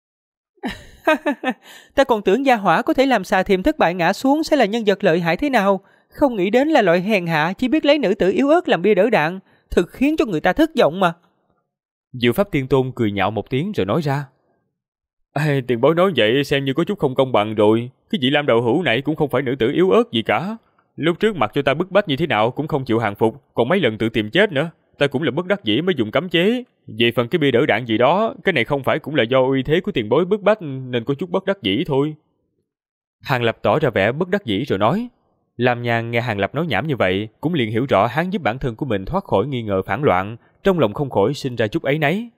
Speaker 3: Ta còn tưởng gia hỏa có thể làm xà thiềm thất bại ngã xuống sẽ là nhân vật lợi hại thế nào, không nghĩ đến là loại hèn hạ chỉ biết lấy nữ tử yếu ớt làm bia đỡ đạn, thực khiến cho người ta thất vọng mà.
Speaker 1: Diệu Pháp Tiên Tôn cười nhạo một tiếng rồi nói ra. Tiền bối nói vậy xem như có chút không công bằng rồi. Cái vị Lam đạo hữu này cũng không phải nữ tử yếu ớt gì cả. Lúc trước mặc cho ta bức bách như thế nào cũng không chịu hàng phục, còn mấy lần tự tìm chết nữa. Ta cũng là bất đắc dĩ mới dùng cấm chế. Về phần cái bia đỡ đạn gì đó, cái này không phải cũng là do uy thế của tiền bối bức bách nên có chút bất đắc dĩ thôi. Hàng Lập tỏ ra vẻ bất đắc dĩ rồi nói. Lam Nhan nghe Hàng Lập nói nhảm như vậy, cũng liền hiểu rõ hắn giúp bản thân của mình thoát khỏi nghi ngờ phản loạn, trong lòng không khỏi sinh ra chút áy náy.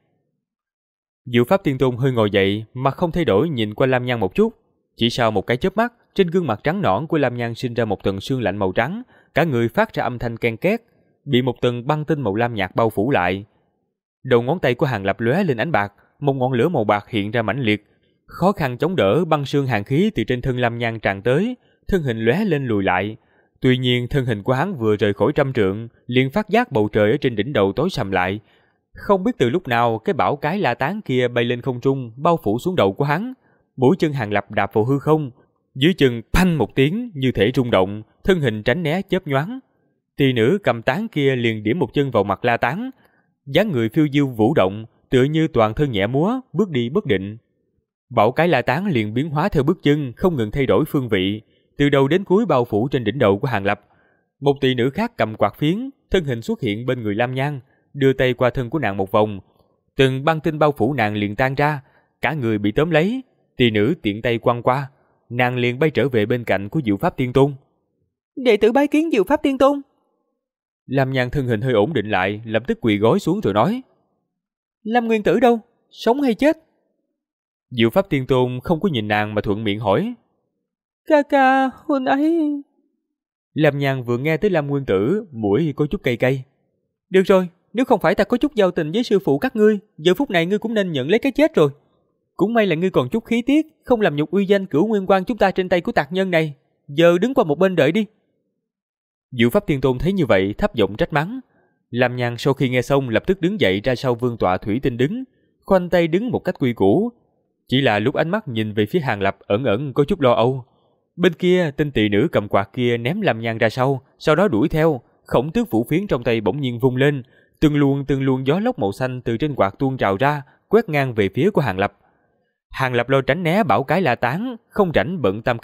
Speaker 1: Diệu Pháp Tiên Tôn hơi ngồi dậy, mặt không thay đổi nhìn qua Lam Nhan một chút. Chỉ sau một cái chớp mắt, trên gương mặt trắng nõn của Lam Nhan sinh ra một tầng sương lạnh màu trắng, cả người phát ra âm thanh ken két, bị một tầng băng tinh màu lam nhạt bao phủ lại. Đầu ngón tay của Hàng Lập lóe lên ánh bạc, một ngọn lửa màu bạc hiện ra mãnh liệt, khó khăn chống đỡ băng sương hàn khí từ trên thân Lam Nhan tràn tới, thân hình lóe lên lùi lại. Tuy nhiên thân hình của hắn vừa rời khỏi 100 trượng, liền phát giác bầu trời ở trên đỉnh đầu tối sầm lại. Không biết từ lúc nào cái bảo cái la tán kia bay lên không trung, bao phủ xuống đầu của hắn. Mũi chân Hàng Lập đạp vào hư không, dưới chân phanh một tiếng như thể rung động, thân hình tránh né chớp nhoáng. Tỷ nữ cầm tán kia liền điểm một chân vào mặt la tán, dáng người phiêu diêu vũ động, tựa như toàn thân nhẹ múa, bước đi bất định. Bảo cái la tán liền biến hóa theo bước chân, không ngừng thay đổi phương vị, từ đầu đến cuối bao phủ trên đỉnh đầu của Hàng Lập. Một tỷ nữ khác cầm quạt phiến, thân hình xuất hiện bên người Lam Nhan, đưa tay qua thân của nàng một vòng, từng băng tinh bao phủ nàng liền tan ra, cả người bị tóm lấy. Tỷ nữ tiện tay quăng qua, nàng liền bay trở về bên cạnh của Diệu Pháp Tiên Tôn.
Speaker 3: Đệ tử bái kiến Diệu Pháp Tiên Tôn.
Speaker 1: Lam Nhan thân hình hơi ổn định lại, lập tức quỳ gối xuống rồi nói.
Speaker 3: Lâm Nguyên Tử đâu? Sống hay chết?
Speaker 1: Diệu Pháp Tiên Tôn không có nhìn nàng mà thuận miệng hỏi.
Speaker 3: Ca ca, huynh ấy...
Speaker 1: Lam Nhan vừa nghe tới Lâm Nguyên Tử, mũi có chút cay cay.
Speaker 3: Được rồi, nếu không phải ta có chút giao tình với sư phụ các ngươi, giờ phút này ngươi cũng nên nhận lấy cái chết rồi. Cũng may là ngươi còn chút khí tiết, không làm nhục uy danh Cửu Nguyên Quang chúng ta trên tay của tạc nhân này. Giờ đứng qua một bên đợi đi.
Speaker 1: Diệu Pháp Tiên Tôn thấy như vậy, thấp giọng trách mắng. Lam Nhan sau khi nghe xong lập tức đứng dậy ra sau vương tọa thủy tinh đứng, khoanh tay đứng một cách quy củ. Chỉ là lúc ánh mắt nhìn về phía Hàng Lập ẩn ẩn có chút lo âu. Bên kia, tên tỳ nữ cầm quạt kia ném Lâm Nhan ra sau đó đuổi theo. Khổng tước vũ phiến trong tay bỗng nhiên vung lên, từng luồng gió lốc màu xanh từ trên quạt tuôn trào ra, quét ngang về phía của Hàng Lập. Hàng Lập lo tránh né bảo cái la tán, không rảnh bận tâm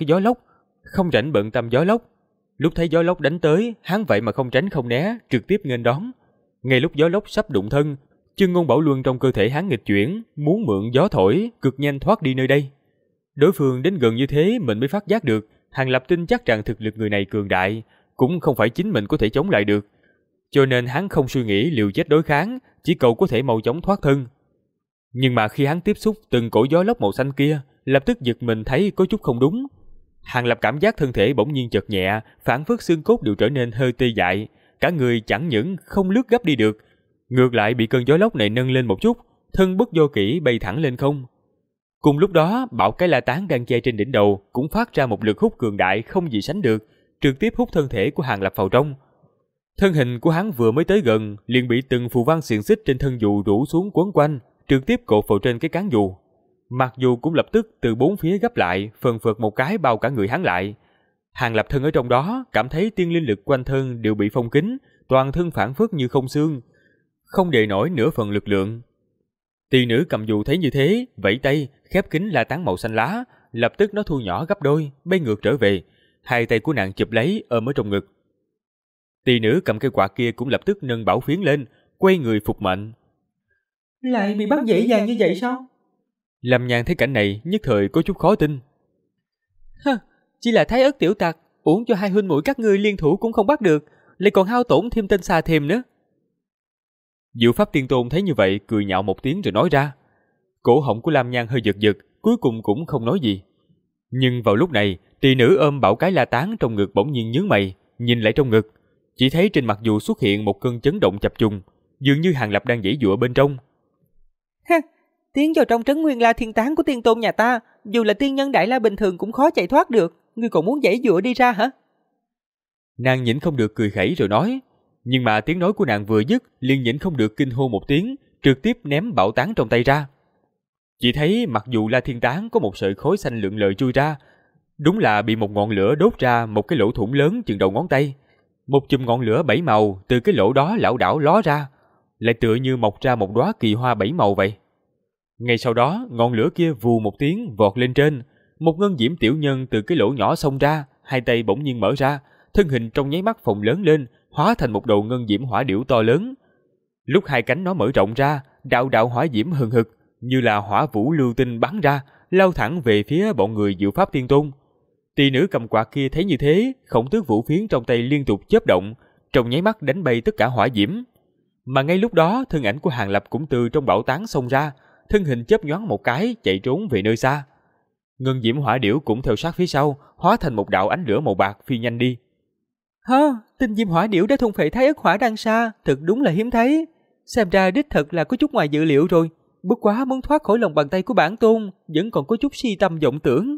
Speaker 1: gió lốc. Lúc thấy gió lốc đánh tới, hắn vậy mà không tránh không né, trực tiếp nghênh đón. Ngay lúc gió lốc sắp đụng thân, chân ngôn bảo luân trong cơ thể hắn nghịch chuyển, muốn mượn gió thổi, cực nhanh thoát đi nơi đây. Đối phương đến gần như thế mình mới phát giác được, Hàng Lập tin chắc rằng thực lực người này cường đại, cũng không phải chính mình có thể chống lại được. Cho nên hắn không suy nghĩ liều chết đối kháng, chỉ cầu có thể mau chóng thoát thân. Nhưng mà khi hắn tiếp xúc từng cổ gió lốc màu xanh kia, lập tức giật mình thấy có chút không đúng. Hàng Lập cảm giác thân thể bỗng nhiên chợt nhẹ, phản phất xương cốt đều trở nên hơi tê dại, cả người chẳng những không lướt gấp đi được, ngược lại bị cơn gió lốc này nâng lên một chút, thân bất do kỷ bay thẳng lên không. Cùng lúc đó, bảo cái la tán đang che trên đỉnh đầu cũng phát ra một lực hút cường đại không gì sánh được, trực tiếp hút thân thể của Hàng Lập vào trong. Thân hình của hắn vừa mới tới gần, liền bị từng phù văn xiềng xích trên thân dù rủ xuống quấn quanh, trực tiếp cột vào trên cái cán dù. Mặc dù cũng lập tức từ bốn phía gấp lại, phần phật một cái bao cả người hắn lại. Hàng Lập thân ở trong đó, cảm thấy tiên linh lực quanh thân đều bị phong kín, toàn thân phản phất như không xương, không đè nổi nửa phần lực lượng. Tỳ nữ cầm dù thấy như thế, vẫy tay, khép kín la tán màu xanh lá, lập tức nó thu nhỏ gấp đôi, bay ngược trở về, hai tay của nàng chụp lấy ôm ở trong ngực. Tỳ nữ cầm cây quạt kia cũng lập tức nâng bảo phiến lên, quay người phục mệnh.
Speaker 3: Lại bị bắt dễ dàng như vậy sao?
Speaker 1: Lâm Nhan thấy cảnh này nhất thời có chút khó tin.
Speaker 3: Chỉ là thái ớt tiểu tặc, uổng cho hai huynh muội các ngươi liên thủ cũng không bắt được, lại còn hao tổn thêm tên xà thêm nữa.
Speaker 1: Diệu Pháp Tiên Tôn thấy như vậy cười nhạo một tiếng rồi nói ra. Cổ họng của Lam Nhan hơi giật giật, cuối cùng cũng không nói gì. Nhưng vào lúc này, tỳ nữ ôm bảo cái la tán trong ngực bỗng nhiên nhướng mày, nhìn lại trong ngực, chỉ thấy trên mặt dù xuất hiện một cơn chấn động chập trùng, dường như Hàng Lập đang giãy giụa bên trong.
Speaker 3: Tiến vào trong trấn Nguyên La Thiên Tán của Tiên Tôn nhà ta, dù là tiên nhân đại la bình thường cũng khó chạy thoát được, ngươi còn muốn giãy giụa đi ra hả?
Speaker 1: Nàng nhịn không được cười khẩy rồi nói, nhưng mà tiếng nói của nàng vừa dứt, liền nhịn không được kinh hô một tiếng, trực tiếp ném bảo tán trong tay ra. Chỉ thấy mặc dù La Thiên Tán có một sợi khói xanh lượn lờ chui ra, đúng là bị một ngọn lửa đốt ra một cái lỗ thủng lớn chừng đầu ngón tay. Một chùm ngọn lửa bảy màu từ cái lỗ đó lảo đảo ló ra, lại tựa như mọc ra một đóa kỳ hoa bảy màu vậy. Ngay sau đó, ngọn lửa kia vù một tiếng vọt lên trên, một ngân diễm tiểu nhân từ cái lỗ nhỏ xông ra, hai tay bỗng nhiên mở ra, thân hình trong nháy mắt phồng lớn lên, hóa thành một đầu ngân diễm hỏa điểu to lớn. Lúc hai cánh nó mở rộng ra, đạo đạo hỏa diễm hừng hực, như là hỏa vũ lưu tinh bắn ra, lao thẳng về phía bọn người Diệu Pháp Tiên Tôn. Tỳ nữ cầm quạt kia thấy như thế, khổng tước vũ phiến trong tay liên tục chớp động, trong nháy mắt đánh bay tất cả hỏa diễm. Mà ngay lúc đó, thân ảnh của Hàng Lập cũng từ trong bảo tán xông ra, thân hình chớp nhoáng một cái chạy trốn về nơi xa. Ngân diễm hỏa điểu cũng theo sát phía sau, hóa thành một đạo ánh lửa màu bạc phi nhanh đi.
Speaker 3: Tinh diễm hỏa điểu đã thôn phệ thái ức hỏa đăng sa, thật đúng là hiếm thấy. Xem ra đích thật là có chút ngoài dự liệu rồi. Bất quá muốn thoát khỏi lòng bàn tay của bản tôn, vẫn còn có chút si tâm vọng tưởng.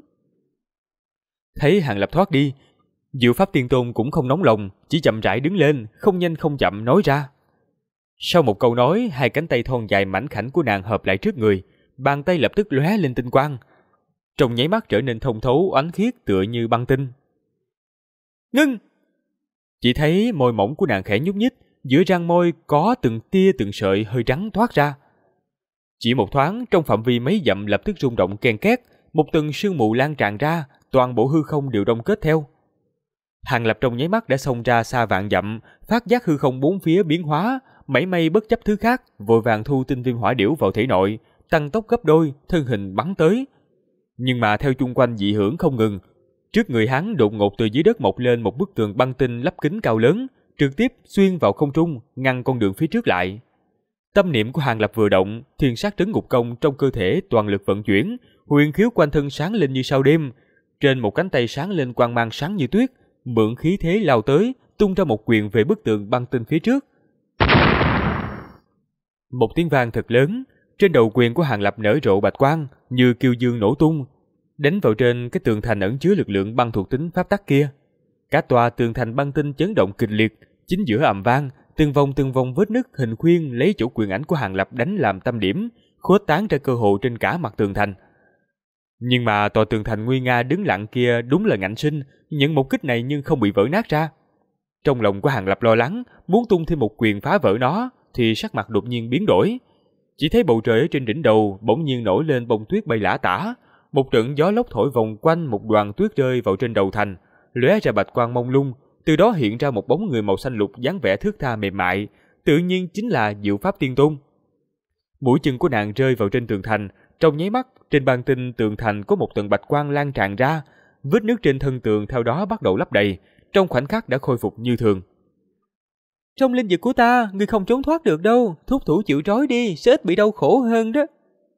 Speaker 1: Thấy Hàng Lập thoát đi, Diệu Pháp Tiên Tôn cũng không nóng lòng, chỉ chậm rãi đứng lên, không nhanh không chậm nói ra. Sau một câu nói, hai cánh tay thon dài mảnh khảnh của nàng hợp lại trước người, bàn tay lập tức lóe lên tinh quang, trong nháy mắt trở nên thông thấu ánh khiết tựa như băng tinh.
Speaker 3: Ngưng!
Speaker 1: Chỉ thấy môi mỏng của nàng khẽ nhúc nhích, giữa răng môi có từng tia từng sợi hơi trắng thoát ra. Chỉ một thoáng, trong phạm vi mấy dặm lập tức rung động ken két, một tầng sương mù lan tràn ra, toàn bộ hư không đều đông kết theo. Hàng Lập trong nháy mắt đã xông ra xa vạn dặm, phát giác hư không bốn phía biến hóa, mảy may bất chấp thứ khác, vội vàng thu tinh viêm hỏa điểu vào thể nội, tăng tốc gấp đôi, thân hình bắn tới. Nhưng mà theo chung quanh dị hưởng không ngừng, trước người hắn đột ngột từ dưới đất mọc lên một bức tường băng tinh lắp kính cao lớn, trực tiếp xuyên vào không trung, ngăn con đường phía trước lại. Tâm niệm của Hàng Lập vừa động, thiên sát trấn ngục công trong cơ thể toàn lực vận chuyển, huyền khiếu quanh thân sáng lên như sao đêm, trên một cánh tay sáng lên quang mang sáng như tuyết, mượn khí thế lao tới, tung ra một quyền về bức tường băng tinh phía trước. Một tiếng vang thật lớn, trên đầu quyền của Hàng Lập nở rộ bạch quang, như kiêu dương nổ tung, đánh vào trên cái tường thành ẩn chứa lực lượng băng thuộc tính pháp tắc kia. Cả tòa tường thành băng tinh chấn động kịch liệt, chính giữa ầm vang, từng vòng vết nứt hình khuyên lấy chỗ quyền ảnh của Hàng Lập đánh làm tâm điểm, khuếch tán ra cơ hồ trên cả mặt tường thành. Nhưng mà tòa tường thành nguy nga đứng lặng kia đúng là ngạnh sinh, những một kích này nhưng không bị vỡ nát ra. Trong lòng của Hàng Lập lo lắng, muốn tung thêm một quyền phá vỡ nó, thì sắc mặt đột nhiên biến đổi. Chỉ thấy bầu trời ở trên đỉnh đầu bỗng nhiên nổi lên bông tuyết bay lả tả, một trận gió lốc thổi vòng quanh một đoàn tuyết rơi vào trên đầu thành, lóe ra bạch quang mông lung, từ đó hiện ra một bóng người màu xanh lục dáng vẻ thướt tha mềm mại, tự nhiên chính là Diệu Pháp Tiên Tôn. Mũi chân của nàng rơi vào trên tường thành, trong nháy mắt, trên băng tinh tường thành có một tầng bạch quang lan tràn ra, vết nước trên thân tường theo đó bắt đầu lấp đầy, trong khoảnh khắc đã khôi phục như thường.
Speaker 3: Trong linh vực của ta, ngươi không trốn thoát được đâu, thúc thủ chịu trói đi, sẽ ít bị đau khổ hơn đó.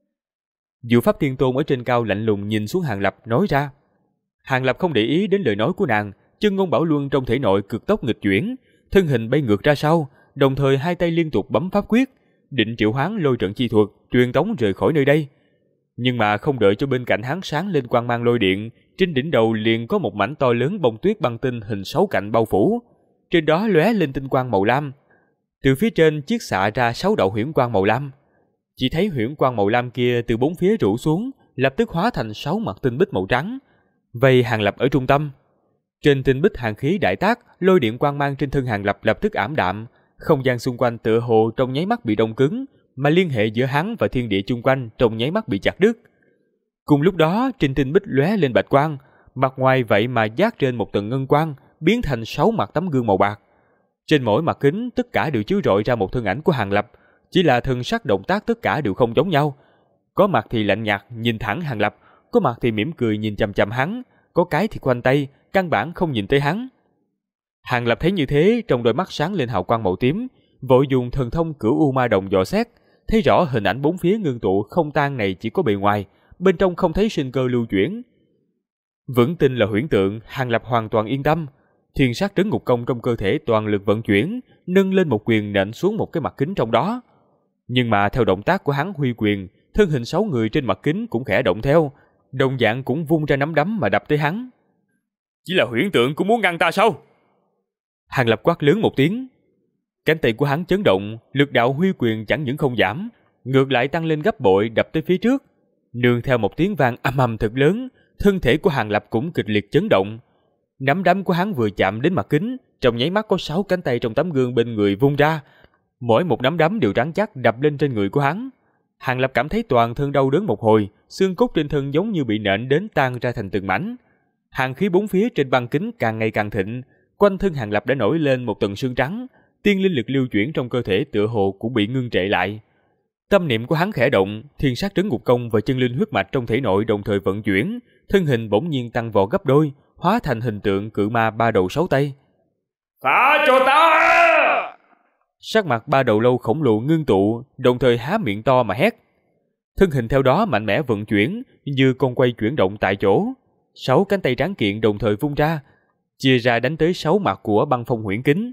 Speaker 1: Diệu Pháp Tiên Tôn ở trên cao lạnh lùng nhìn xuống Hàng Lập nói ra. Hàng Lập không để ý đến lời nói của nàng, chân ngôn bảo luân trong thể nội cực tốc nghịch chuyển, thân hình bay ngược ra sau, đồng thời hai tay liên tục bấm pháp quyết, định triệu hoán lôi trận chi thuật, truyền tống rời khỏi nơi đây. Nhưng mà không đợi cho bên cạnh hắn sáng lên quang mang lôi điện, trên đỉnh đầu liền có một mảnh to lớn bông tuyết băng tinh hình 6 cạnh bao phủ, trên đó lóe lên tinh quang màu lam. Từ phía trên chiết xạ ra 6 đạo huyễn quang màu lam. Chỉ thấy huyễn quang màu lam kia từ bốn phía rủ xuống, lập tức hóa thành 6 mặt tinh bích màu trắng, vây Hàng Lập ở trung tâm. Trên tinh bích hàn khí đại tác, lôi điện quang mang trên thân Hàng Lập lập tức ảm đạm, không gian xung quanh tựa hồ trong nháy mắt bị đông cứng, mà liên hệ giữa hắn và thiên địa chung quanh trong nháy mắt bị chặt đứt. Cùng lúc đó, trên tinh bích lóe lên bạch quang, mặt ngoài vậy mà dát trên một tầng ngân quang, biến thành 6 mặt tấm gương màu bạc. Trên mỗi mặt kính tất cả đều chiếu rọi ra một thân ảnh của Hàng Lập, chỉ là thân sắc động tác tất cả đều không giống nhau. Có mặt thì lạnh nhạt nhìn thẳng Hàng Lập, có mặt thì mỉm cười nhìn chằm chằm hắn, có cái thì khoanh tay, căn bản không nhìn tới hắn. Hàng Lập thấy như thế, trong đôi mắt sáng lên hào quang màu tím, vội dùng thần thông Cửu U Ma Đồng dò xét, thấy rõ hình ảnh bốn phía ngưng tụ không tan này chỉ có bề ngoài, bên trong không thấy sinh cơ lưu chuyển. Vững tin là huyễn tượng, Hàng Lập hoàn toàn yên tâm. Thiên sát trấn ngục công trong cơ thể toàn lực vận chuyển, nâng lên một quyền nện xuống một cái mặt kính trong đó. Nhưng mà theo động tác của hắn huy quyền, thân hình 6 người trên mặt kính cũng khẽ động theo, đồng dạng cũng vung ra nắm đấm mà đập tới hắn.
Speaker 2: Chỉ là huyễn tượng cũng muốn ngăn ta sao?
Speaker 1: Hàng Lập quát lớn một tiếng. Cánh tay của hắn chấn động, lực đạo huy quyền chẳng những không giảm, ngược lại tăng lên gấp bội đập tới phía trước. Nương theo một tiếng vang ầm ầm thật lớn, thân thể của Hàng Lập cũng kịch liệt chấn động. Nắm đấm của hắn vừa chạm đến mặt kính, trong nháy mắt có 6 cánh tay trong tấm gương bên người vung ra, mỗi một nắm đấm đều rắn chắc đập lên trên người của hắn. Hàng Lập cảm thấy toàn thân đau đớn một hồi, xương cốt trên thân giống như bị nện đến tan ra thành từng mảnh. Hàn khí bốn phía trên băng kính càng ngày càng thịnh, quanh thân Hàng Lập đã nổi lên một tầng sương trắng, tiên linh lực lưu chuyển trong cơ thể tựa hồ cũng bị ngưng trệ lại. Tâm niệm của hắn khẽ động, thiên sát trấn ngục công và chân linh huyết mạch trong thể nội đồng thời vận chuyển, thân hình bỗng nhiên tăng vọt gấp đôi, hóa thành hình tượng cự ma 3 đầu 6 tay.
Speaker 2: Phá cho ta!
Speaker 1: Sắc mặt 3 đầu lâu khổng lồ ngưng tụ, đồng thời há miệng to mà hét. Thân hình theo đó mạnh mẽ vận chuyển, như con quay chuyển động tại chỗ. 6 cánh tay tráng kiện đồng thời vung ra, chia ra đánh tới 6 mặt của băng phong huyễn kính.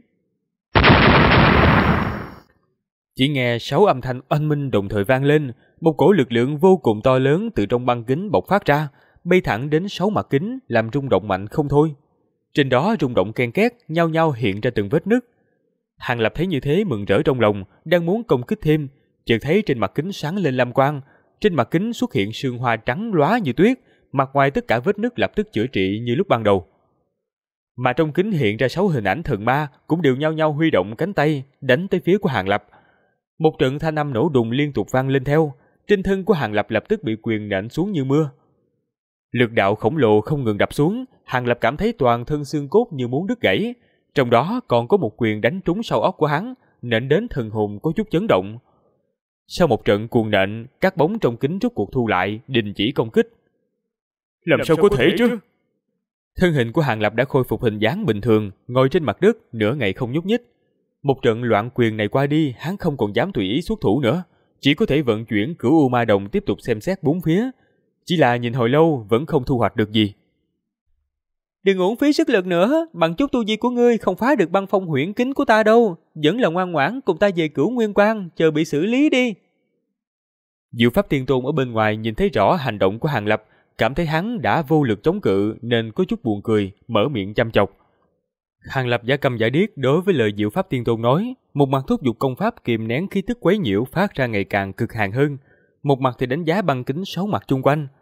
Speaker 1: Chỉ nghe 6 âm thanh oanh minh đồng thời vang lên, một cổ lực lượng vô cùng to lớn từ trong băng kính bộc phát ra, bay thẳng đến 6 mặt kính, làm rung động mạnh không thôi. Trên đó rung động ken két, nhao nhao hiện ra từng vết nứt. Hàng Lập thấy như thế mừng rỡ trong lòng, đang muốn công kích thêm, chợt thấy trên mặt kính sáng lên lam quang, trên mặt kính xuất hiện sương hoa trắng lóa như tuyết, mặt ngoài tất cả vết nứt lập tức chữa trị như lúc ban đầu. Mà trong kính hiện ra 6 hình ảnh thần ma cũng đều nhao nhao huy động cánh tay đánh tới phía của Hàng Lập. Một trận thanh âm nổ đùng liên tục vang lên theo, trên thân của Hàng Lập lập tức bị quyền nện xuống như mưa. Lực đạo khổng lồ không ngừng đập xuống, Hàng Lập cảm thấy toàn thân xương cốt như muốn đứt gãy, trong đó còn có một quyền đánh trúng sau óc của hắn, nện đến thần hồn có chút chấn động. Sau một trận cuồng nện, các bóng trong kính rốt cuộc thu lại, đình chỉ công kích.
Speaker 2: Làm sao có thể chứ?
Speaker 1: Thân hình của Hàng Lập đã khôi phục hình dáng bình thường, ngồi trên mặt đất, nửa ngày không nhúc nhích. Một trận loạn quyền này qua đi, hắn không còn dám tùy ý xuất thủ nữa, chỉ có thể vận chuyển Cửu U Ma Đồng tiếp tục xem xét bốn phía. Chỉ là nhìn hồi lâu vẫn không thu hoạch được gì.
Speaker 3: Đừng uổng phí sức lực nữa, bằng chút tu vi của ngươi không phá được băng phong huyễn kính của ta đâu, vẫn là ngoan ngoãn cùng ta về Cửu Nguyên Quang, chờ bị xử lý đi.
Speaker 1: Diệu Pháp Tiên Tôn ở bên ngoài nhìn thấy rõ hành động của Hàng Lập, cảm thấy hắn đã vô lực chống cự nên có chút buồn cười, mở miệng chăm chọc. Hàng Lập giả câm giả điếc đối với lời Diệu Pháp Tiên Tôn nói, một mặt thúc giục công pháp kìm nén khí tức quấy nhiễu phát ra ngày càng cực hạn hơn, một mặt thì đánh giá băng kính 6 mặt chung quanh.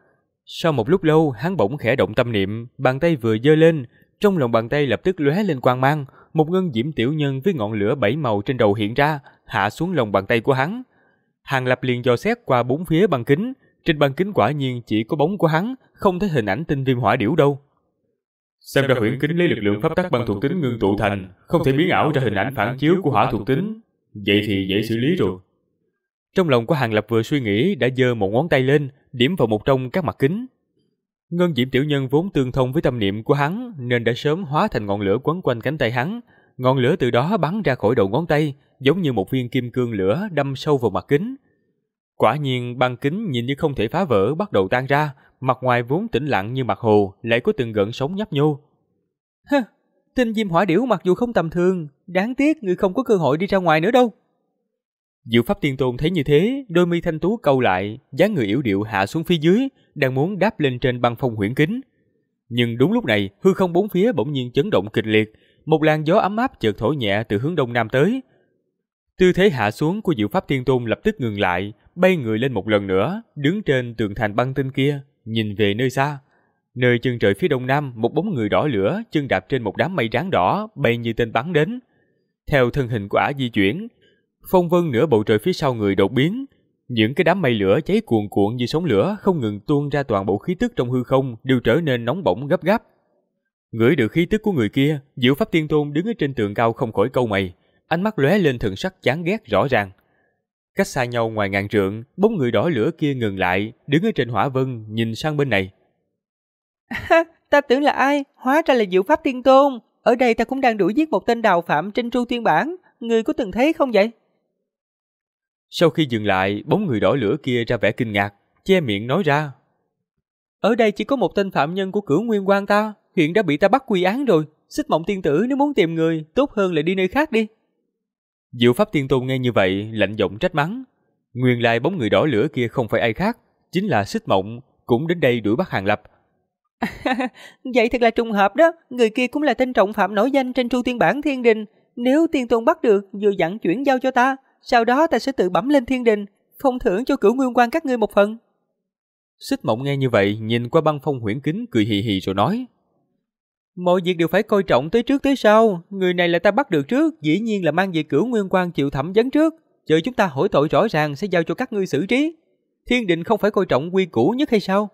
Speaker 1: Sau một lúc lâu, hắn bỗng khẽ động tâm niệm, bàn tay vừa giơ lên, trong lòng bàn tay lập tức lóe lên quang mang, một ngân diễm tiểu nhân với ngọn lửa 7 màu trên đầu hiện ra, hạ xuống lòng bàn tay của hắn. Hàng Lập liền dò xét qua bốn phía băng kính, trên băng kính quả nhiên chỉ có bóng của hắn, không thấy hình ảnh tinh viêm hỏa điểu đâu.
Speaker 2: Xem ra huyễn kính lấy lực lượng pháp tắc băng thuộc tính ngưng tụ thành, không thể biến ảo ra hình ảnh phản chiếu của hỏa thuộc tính, vậy thì dễ xử lý rồi.
Speaker 1: Trong lòng của Hàng Lập vừa suy nghĩ đã giơ một ngón tay lên, điểm vào một trong các mặt kính. Ngân diễm tiểu nhân vốn tương thông với tâm niệm của hắn nên đã sớm hóa thành ngọn lửa quấn quanh cánh tay hắn. Ngọn lửa từ đó bắn ra khỏi đầu ngón tay, giống như một viên kim cương lửa đâm sâu vào mặt kính. Quả nhiên băng kính nhìn như không thể phá vỡ bắt đầu tan ra, mặt ngoài vốn tĩnh lặng như mặt hồ lại có từng gợn sóng nhấp nhô. Tinh diêm hỏa điểu mặc dù không tầm thường, đáng tiếc người không có cơ hội đi ra ngoài nữa đâu. Diệu Pháp Tiên Tôn thấy như thế, đôi mi thanh tú cau lại, dáng người yểu điệu hạ xuống phía dưới, đang muốn đáp lên trên băng phong huyễn kính. Nhưng đúng lúc này, hư không bốn phía bỗng nhiên chấn động kịch liệt, một làn gió ấm áp chợt thổi nhẹ từ hướng đông nam tới. Tư thế hạ xuống của Diệu Pháp Tiên Tôn lập tức ngừng lại, bay người lên một lần nữa, đứng trên tường thành băng tinh kia, nhìn về nơi xa. Nơi chân trời phía đông nam, một bóng người đỏ lửa, chân đạp trên một đám mây trắng đỏ, bay như tên bắn đến. Theo thân hình của ả di chuyển, phong vân nửa bầu trời phía sau người đột biến, những cái đám mây lửa cháy cuồn cuộn như sóng lửa không ngừng tuôn ra, toàn bộ khí tức trong hư không đều trở nên nóng bỏng gấp gáp. Ngửi được khí tức của người kia, Diệu Pháp Tiên Tôn đứng ở trên tường cao không khỏi cau mày, ánh mắt lóe lên thần sắc chán ghét rõ ràng. Cách xa nhau ngoài ngàn trượng, bóng người đỏ lửa kia ngừng lại, đứng ở trên hỏa vân nhìn sang bên này.
Speaker 3: Ta tưởng là ai, hóa ra là Diệu Pháp Tiên Tôn. Ở đây ta cũng đang đuổi giết một tên đào phạm trên Tru Tiên Bản, người có từng thấy không vậy?
Speaker 1: Sau khi dừng lại, bóng người đỏ lửa kia ra vẻ kinh ngạc, che miệng nói ra. Ở đây chỉ có một tên phạm nhân của Cửu Nguyên Quan ta, hiện đã bị ta bắt quy án rồi. Xích Mộng Tiên Tử nếu muốn tìm người, tốt hơn là đi nơi khác đi. Diệu Pháp Tiên Tôn nghe như vậy, lạnh giọng trách mắng. Nguyên lai bóng người đỏ lửa kia không phải ai khác, chính là Xích Mộng, cũng đến đây đuổi bắt Hàng Lập. Vậy thật là trùng hợp đó, người kia cũng là tên trọng phạm nổi danh trên Tru Tiên Bản Thiên Đình. Nếu Tiên Tôn bắt được, vừa dặn chuyển giao cho ta, sau đó ta sẽ tự bẩm lên Thiên Đình, phong thưởng cho Cửu Nguyên Quan các ngươi một phần. Xích Mộng nghe như vậy, nhìn qua băng phong huyễn kính cười hì hì rồi nói. Mọi việc đều phải coi trọng tới trước tới sau, người này là ta bắt được trước, dĩ nhiên là mang về Cửu Nguyên Quan chịu thẩm vấn trước, chờ chúng ta hỏi tội rõ ràng sẽ giao cho các ngươi xử trí. Thiên Đình không phải coi trọng quy củ nhất hay sao?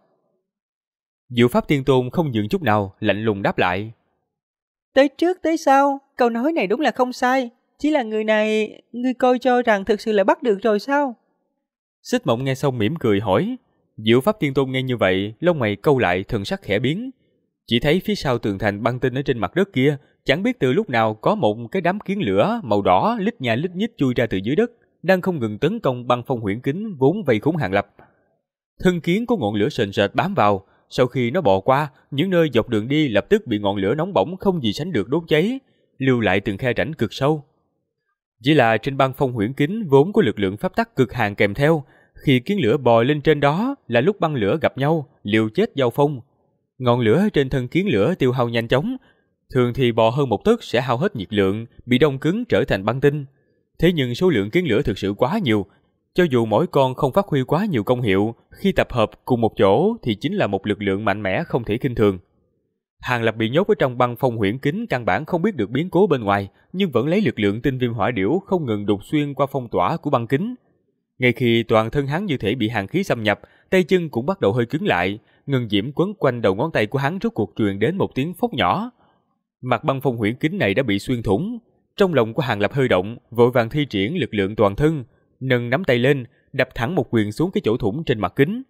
Speaker 1: Diệu Pháp Tiên Tôn không nhượng chút nào, lạnh lùng đáp lại. Tới trước tới sau, câu nói này đúng là không sai, chỉ là người này, ngươi coi cho rằng thực sự là bắt được rồi sao? Xích Mộng nghe xong mỉm cười hỏi. Diệu Pháp Tiên Tôn nghe như vậy, lông mày cau lại, thần sắc khẽ biến. Chỉ thấy phía sau tường thành băng tinh ở trên mặt đất kia, chẳng biết từ lúc nào có một cái đám kiến lửa màu đỏ lít nha lít nhít chui ra từ dưới đất, đang không ngừng tấn công băng phong huyễn kính vốn vây khốn Hàng Lập. Thân kiến có ngọn lửa sền sệt bám vào, sau khi nó bò qua, những nơi dọc đường đi lập tức bị ngọn lửa nóng bỏng không gì sánh được đốt cháy, lưu lại từng khe rãnh cực sâu. Chỉ là trên băng phong huyễn kính vốn có lực lượng pháp tắc cực hạn kèm theo, khi kiến lửa bò lên trên đó là lúc băng lửa gặp nhau, liều chết giao phong. Ngọn lửa trên thân kiến lửa tiêu hao nhanh chóng, thường thì bò hơn một tấc sẽ hao hết nhiệt lượng, bị đông cứng trở thành băng tinh. Thế nhưng số lượng kiến lửa thực sự quá nhiều, cho dù mỗi con không phát huy quá nhiều công hiệu, khi tập hợp cùng một chỗ thì chính là một lực lượng mạnh mẽ không thể khinh thường. Hàng Lập bị nhốt ở trong băng phong huyễn kính căn bản không biết được biến cố bên ngoài, nhưng vẫn lấy lực lượng tinh viêm hỏa điểu không ngừng đục xuyên qua phong tỏa của băng kính. Ngay khi toàn thân hắn như thể bị hàn khí xâm nhập, tay chân cũng bắt đầu hơi cứng lại, ngân diễm quấn quanh đầu ngón tay của hắn rốt cuộc truyền đến một tiếng phốc nhỏ. Mặt băng phong huyễn kính này đã bị xuyên thủng, trong lòng của Hàng Lập hơi động, vội vàng thi triển lực lượng toàn thân, nâng nắm tay lên, đập thẳng một quyền xuống cái chỗ thủng trên mặt kính.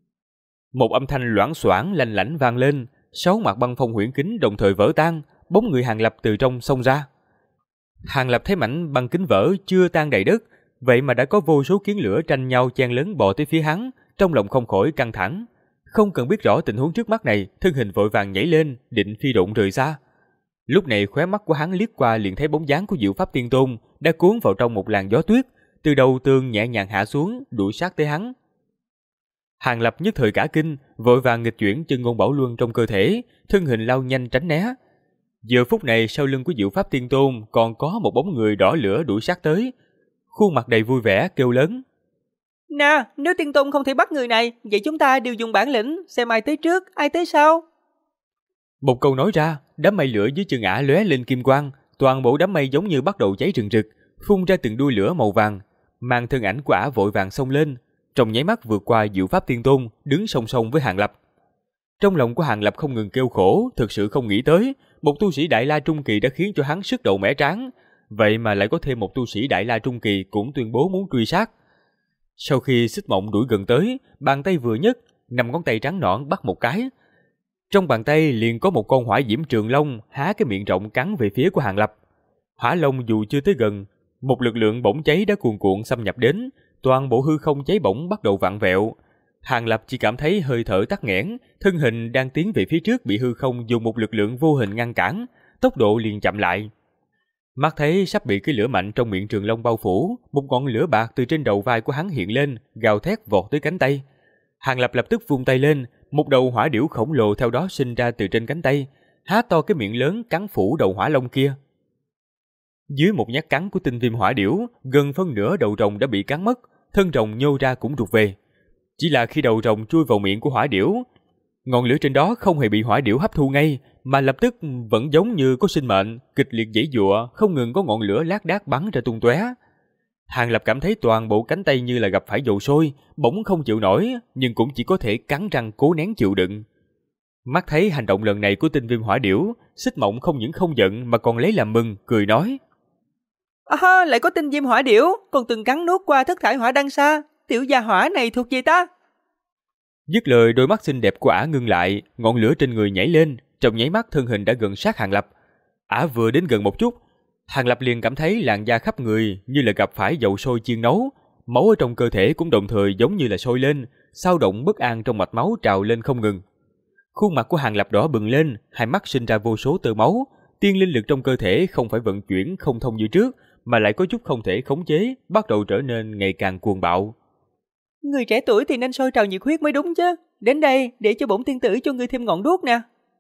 Speaker 1: Một âm thanh loảng xoảng lanh lảnh vang lên, 6 mặt băng phong huyễn kính đồng thời vỡ tan, bóng người Hàng Lập từ trong xông ra. Hàng Lập thấy mảnh băng kính vỡ chưa tan đầy đất, vậy mà đã có vô số kiến lửa tranh nhau chen lấn bò tới phía hắn, trong lòng không khỏi căng thẳng. Không cần biết rõ tình huống trước mắt này, thân hình vội vàng nhảy lên, định phi độn rời xa. Lúc này khóe mắt của hắn liếc qua liền thấy bóng dáng của Diệu Pháp Tiên Tôn đã cuốn vào trong một làn gió tuyết, từ đầu tường nhẹ nhàng hạ xuống, đuổi sát tới hắn. Hàng Lập nhất thời cả kinh, vội vàng nghịch chuyển chân ngôn bảo luân trong cơ thể, thân hình lao nhanh tránh né. Giờ phút này sau lưng của Diệu Pháp Tiên Tôn còn có một bóng người đỏ lửa đuổi sát tới, khuôn mặt đầy vui vẻ kêu lớn.
Speaker 3: Nè, nếu Tiên Tôn không thể bắt người này, vậy chúng ta đều dùng bản lĩnh, xem ai tới trước, ai tới sau.
Speaker 1: Một câu nói ra, đám mây lửa dưới chân ả lóe lên kim quang, toàn bộ đám mây giống như bắt đầu cháy rừng rực, phun ra từng đuôi lửa màu vàng, mang thân ảnh của ả vội vàng xông lên, trong nháy mắt vượt qua Diệu Pháp Tiên Tôn, đứng song song với Hàng Lập. Trong lòng của Hàng Lập không ngừng kêu khổ, thực sự không nghĩ tới, một tu sĩ Đại La Trung Kỳ đã khiến cho hắn sức đầu mẻ trán, vậy mà lại có thêm một tu sĩ Đại La Trung Kỳ cũng tuyên bố muốn truy sát. Sau khi Xích Mộng đuổi gần tới, bàn tay vừa nhấc, 5 ngón tay trắng nõn bắt một cái. Trong bàn tay liền có một con hỏa diễm trường long há cái miệng rộng cắn về phía của Hàng Lập. Hỏa long dù chưa tới gần, một lực lượng bỗng cháy đã cuồn cuộn xâm nhập đến, toàn bộ hư không cháy bỗng bắt đầu vặn vẹo. Hàng Lập chỉ cảm thấy hơi thở tắc nghẽn, thân hình đang tiến về phía trước bị hư không dùng một lực lượng vô hình ngăn cản, tốc độ liền chậm lại. Mắt thấy sắp bị cái lửa mạnh trong miệng trường long bao phủ, một ngọn lửa bạc từ trên đầu vai của hắn hiện lên, gào thét vọt tới cánh tay. Hàng Lập lập tức vung tay lên, một đầu hỏa điểu khổng lồ theo đó sinh ra từ trên cánh tay, há to cái miệng lớn cắn phủ đầu hỏa long kia. Dưới một nhát cắn của tinh viêm hỏa điểu, gần phân nửa đầu rồng đã bị cắn mất, thân rồng nhô ra cũng rụt về. Chỉ là khi đầu rồng chui vào miệng của hỏa điểu, ngọn lửa trên đó không hề bị hỏa điểu hấp thu ngay, mà lập tức vẫn giống như có sinh mệnh, kịch liệt giãy giụa, không ngừng có ngọn lửa lác đác bắn ra tung tóe. Hàng Lập cảm thấy toàn bộ cánh tay như là gặp phải dầu sôi, bỗng không chịu nổi, nhưng cũng chỉ có thể cắn răng cố nén chịu đựng. Mắt thấy hành động lần này của tinh viêm hỏa điểu, Xích Mộng không những không giận mà còn lấy làm mừng, cười nói:
Speaker 3: Lại có tinh viêm hỏa điểu, còn từng cắn nuốt qua thất thải hỏa đăng sa, tiểu gia hỏa này thuộc về ta.
Speaker 1: Dứt lời, đôi mắt xinh đẹp của ả ngưng lại, ngọn lửa trên người nhảy lên, trong nháy mắt thân hình đã gần sát Hàng Lập. Ả vừa đến gần một chút, Hàng Lập liền cảm thấy làn da khắp người như là gặp phải dầu sôi chiên nấu, máu ở trong cơ thể cũng đồng thời giống như là sôi lên, xao động bất an trong mạch máu trào lên không ngừng. Khuôn mặt của Hàng Lập đỏ bừng lên, hai mắt sinh ra vô số tơ máu, tiên linh lực trong cơ thể không phải vận chuyển không thông như trước, mà lại có chút không thể khống chế, bắt đầu trở nên ngày càng cuồng bạo.
Speaker 3: Người trẻ tuổi thì nên sôi trào nhiệt huyết mới đúng chứ. Đến đây để cho bổn tiên tử cho ngươi thêm ngọn đuốc nè.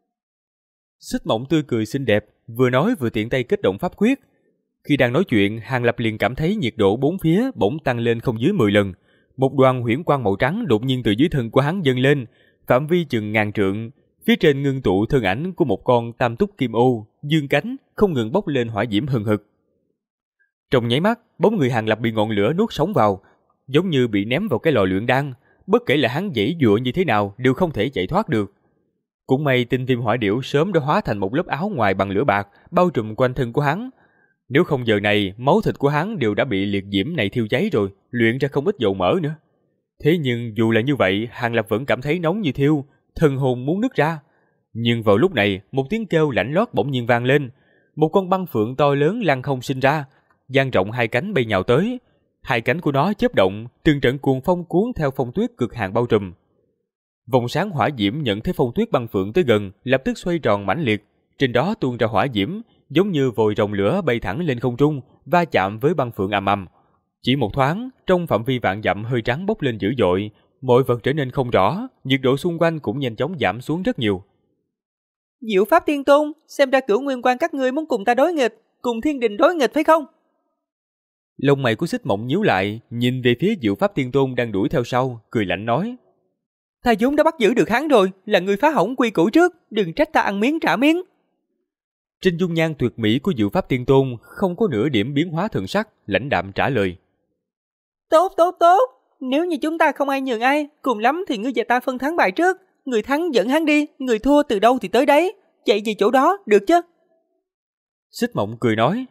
Speaker 1: Xích Mộng tươi cười xinh đẹp, vừa nói vừa tiện tay kết động pháp quyết. Khi đang nói chuyện, Hàng Lập liền cảm thấy nhiệt độ bốn phía bỗng tăng lên không dưới 10 lần. Một đoàn huyễn quang màu trắng đột nhiên từ dưới thân của hắn dâng lên, phạm vi chừng ngàn trượng. Phía trên ngưng tụ thân ảnh của một con tam túc kim ô, dương cánh, không ngừng bốc lên hỏa diễm hừng hực. Trong nháy mắt, bóng người Hàng Lập bị ngọn lửa nuốt sống vào, giống như bị ném vào cái lò luyện đan, bất kể là hắn giãy giụa như thế nào đều không thể chạy thoát được. Cũng may tinh viêm hỏa điểu sớm đã hóa thành một lớp áo ngoài bằng lửa bạc, bao trùm quanh thân của hắn. Nếu không giờ này, máu thịt của hắn đều đã bị liệt diễm này thiêu cháy rồi, luyện ra không ít dầu mỡ nữa. Thế nhưng dù là như vậy, Hàng Lập vẫn cảm thấy nóng như thiêu, thần hồn muốn nứt ra. Nhưng vào lúc này, một tiếng kêu lạnh lót bỗng nhiên vang lên. Một con băng phượng to lớn lăng không sinh ra, dang rộng hai cánh bay nhào tới. Hai cánh của nó chớp động, từng trận cuồng phong cuốn theo phong tuyết cực hạn bao trùm. Vòng sáng hỏa diễm nhận thấy phong tuyết băng phượng tới gần, lập tức xoay tròn mãnh liệt, trên đó tuôn ra hỏa diễm, giống như vòi rồng lửa bay thẳng lên không trung, va chạm với băng phượng ầm ầm. Chỉ một thoáng, trong phạm vi vạn dặm hơi trắng bốc lên dữ dội, mọi vật trở nên không rõ, nhiệt độ xung quanh cũng nhanh chóng giảm xuống rất nhiều.
Speaker 3: Diệu Pháp Tiên Tôn, xem ra Cửu Nguyên Quan các ngươi muốn cùng ta đối nghịch, cùng thiên đình đối nghịch phải không?
Speaker 1: Lông mày của Xích Mộng nhíu lại, nhìn về phía Diệu Pháp Tiên Tôn đang đuổi theo sau, cười lạnh nói:
Speaker 3: Ta vốn đã bắt giữ được hắn rồi, là ngươi phá hỏng quy củ trước, đừng trách ta ăn miếng trả miếng.
Speaker 1: Trên dung nhan tuyệt mỹ của Diệu Pháp Tiên Tôn không có nửa điểm biến hóa thần sắc, lãnh đạm trả lời:
Speaker 3: Tốt, nếu như chúng ta không ai nhường ai, cùng lắm thì ngươi và ta phân thắng bại trước, người thắng dẫn hắn đi, người thua từ đâu thì tới đấy, chạy về chỗ đó, được chứ?
Speaker 1: Xích Mộng cười nói: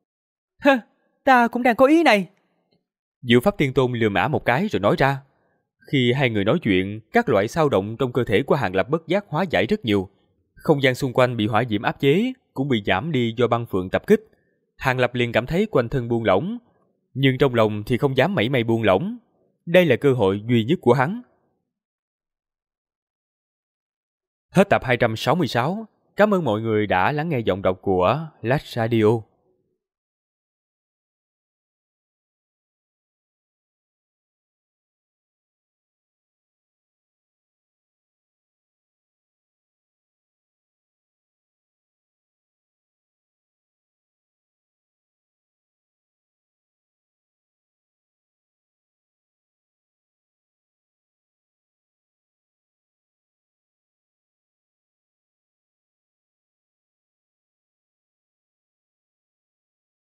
Speaker 3: Ta cũng đang có ý này.
Speaker 1: Diệu Pháp Tiên Tôn lườm ả một cái rồi nói ra. Khi hai người nói chuyện, các loại xao động trong cơ thể của Hàng Lập bất giác hóa giải rất nhiều. Không gian xung quanh bị hỏa diễm áp chế, cũng bị giảm đi do băng phượng tập kích. Hàng Lập liền cảm thấy quanh thân buông lỏng, nhưng trong lòng thì không dám mảy may buông lỏng. Đây là cơ hội duy nhất của hắn. Hết tập 266. Cảm ơn mọi người đã lắng nghe giọng đọc của Lách Radio.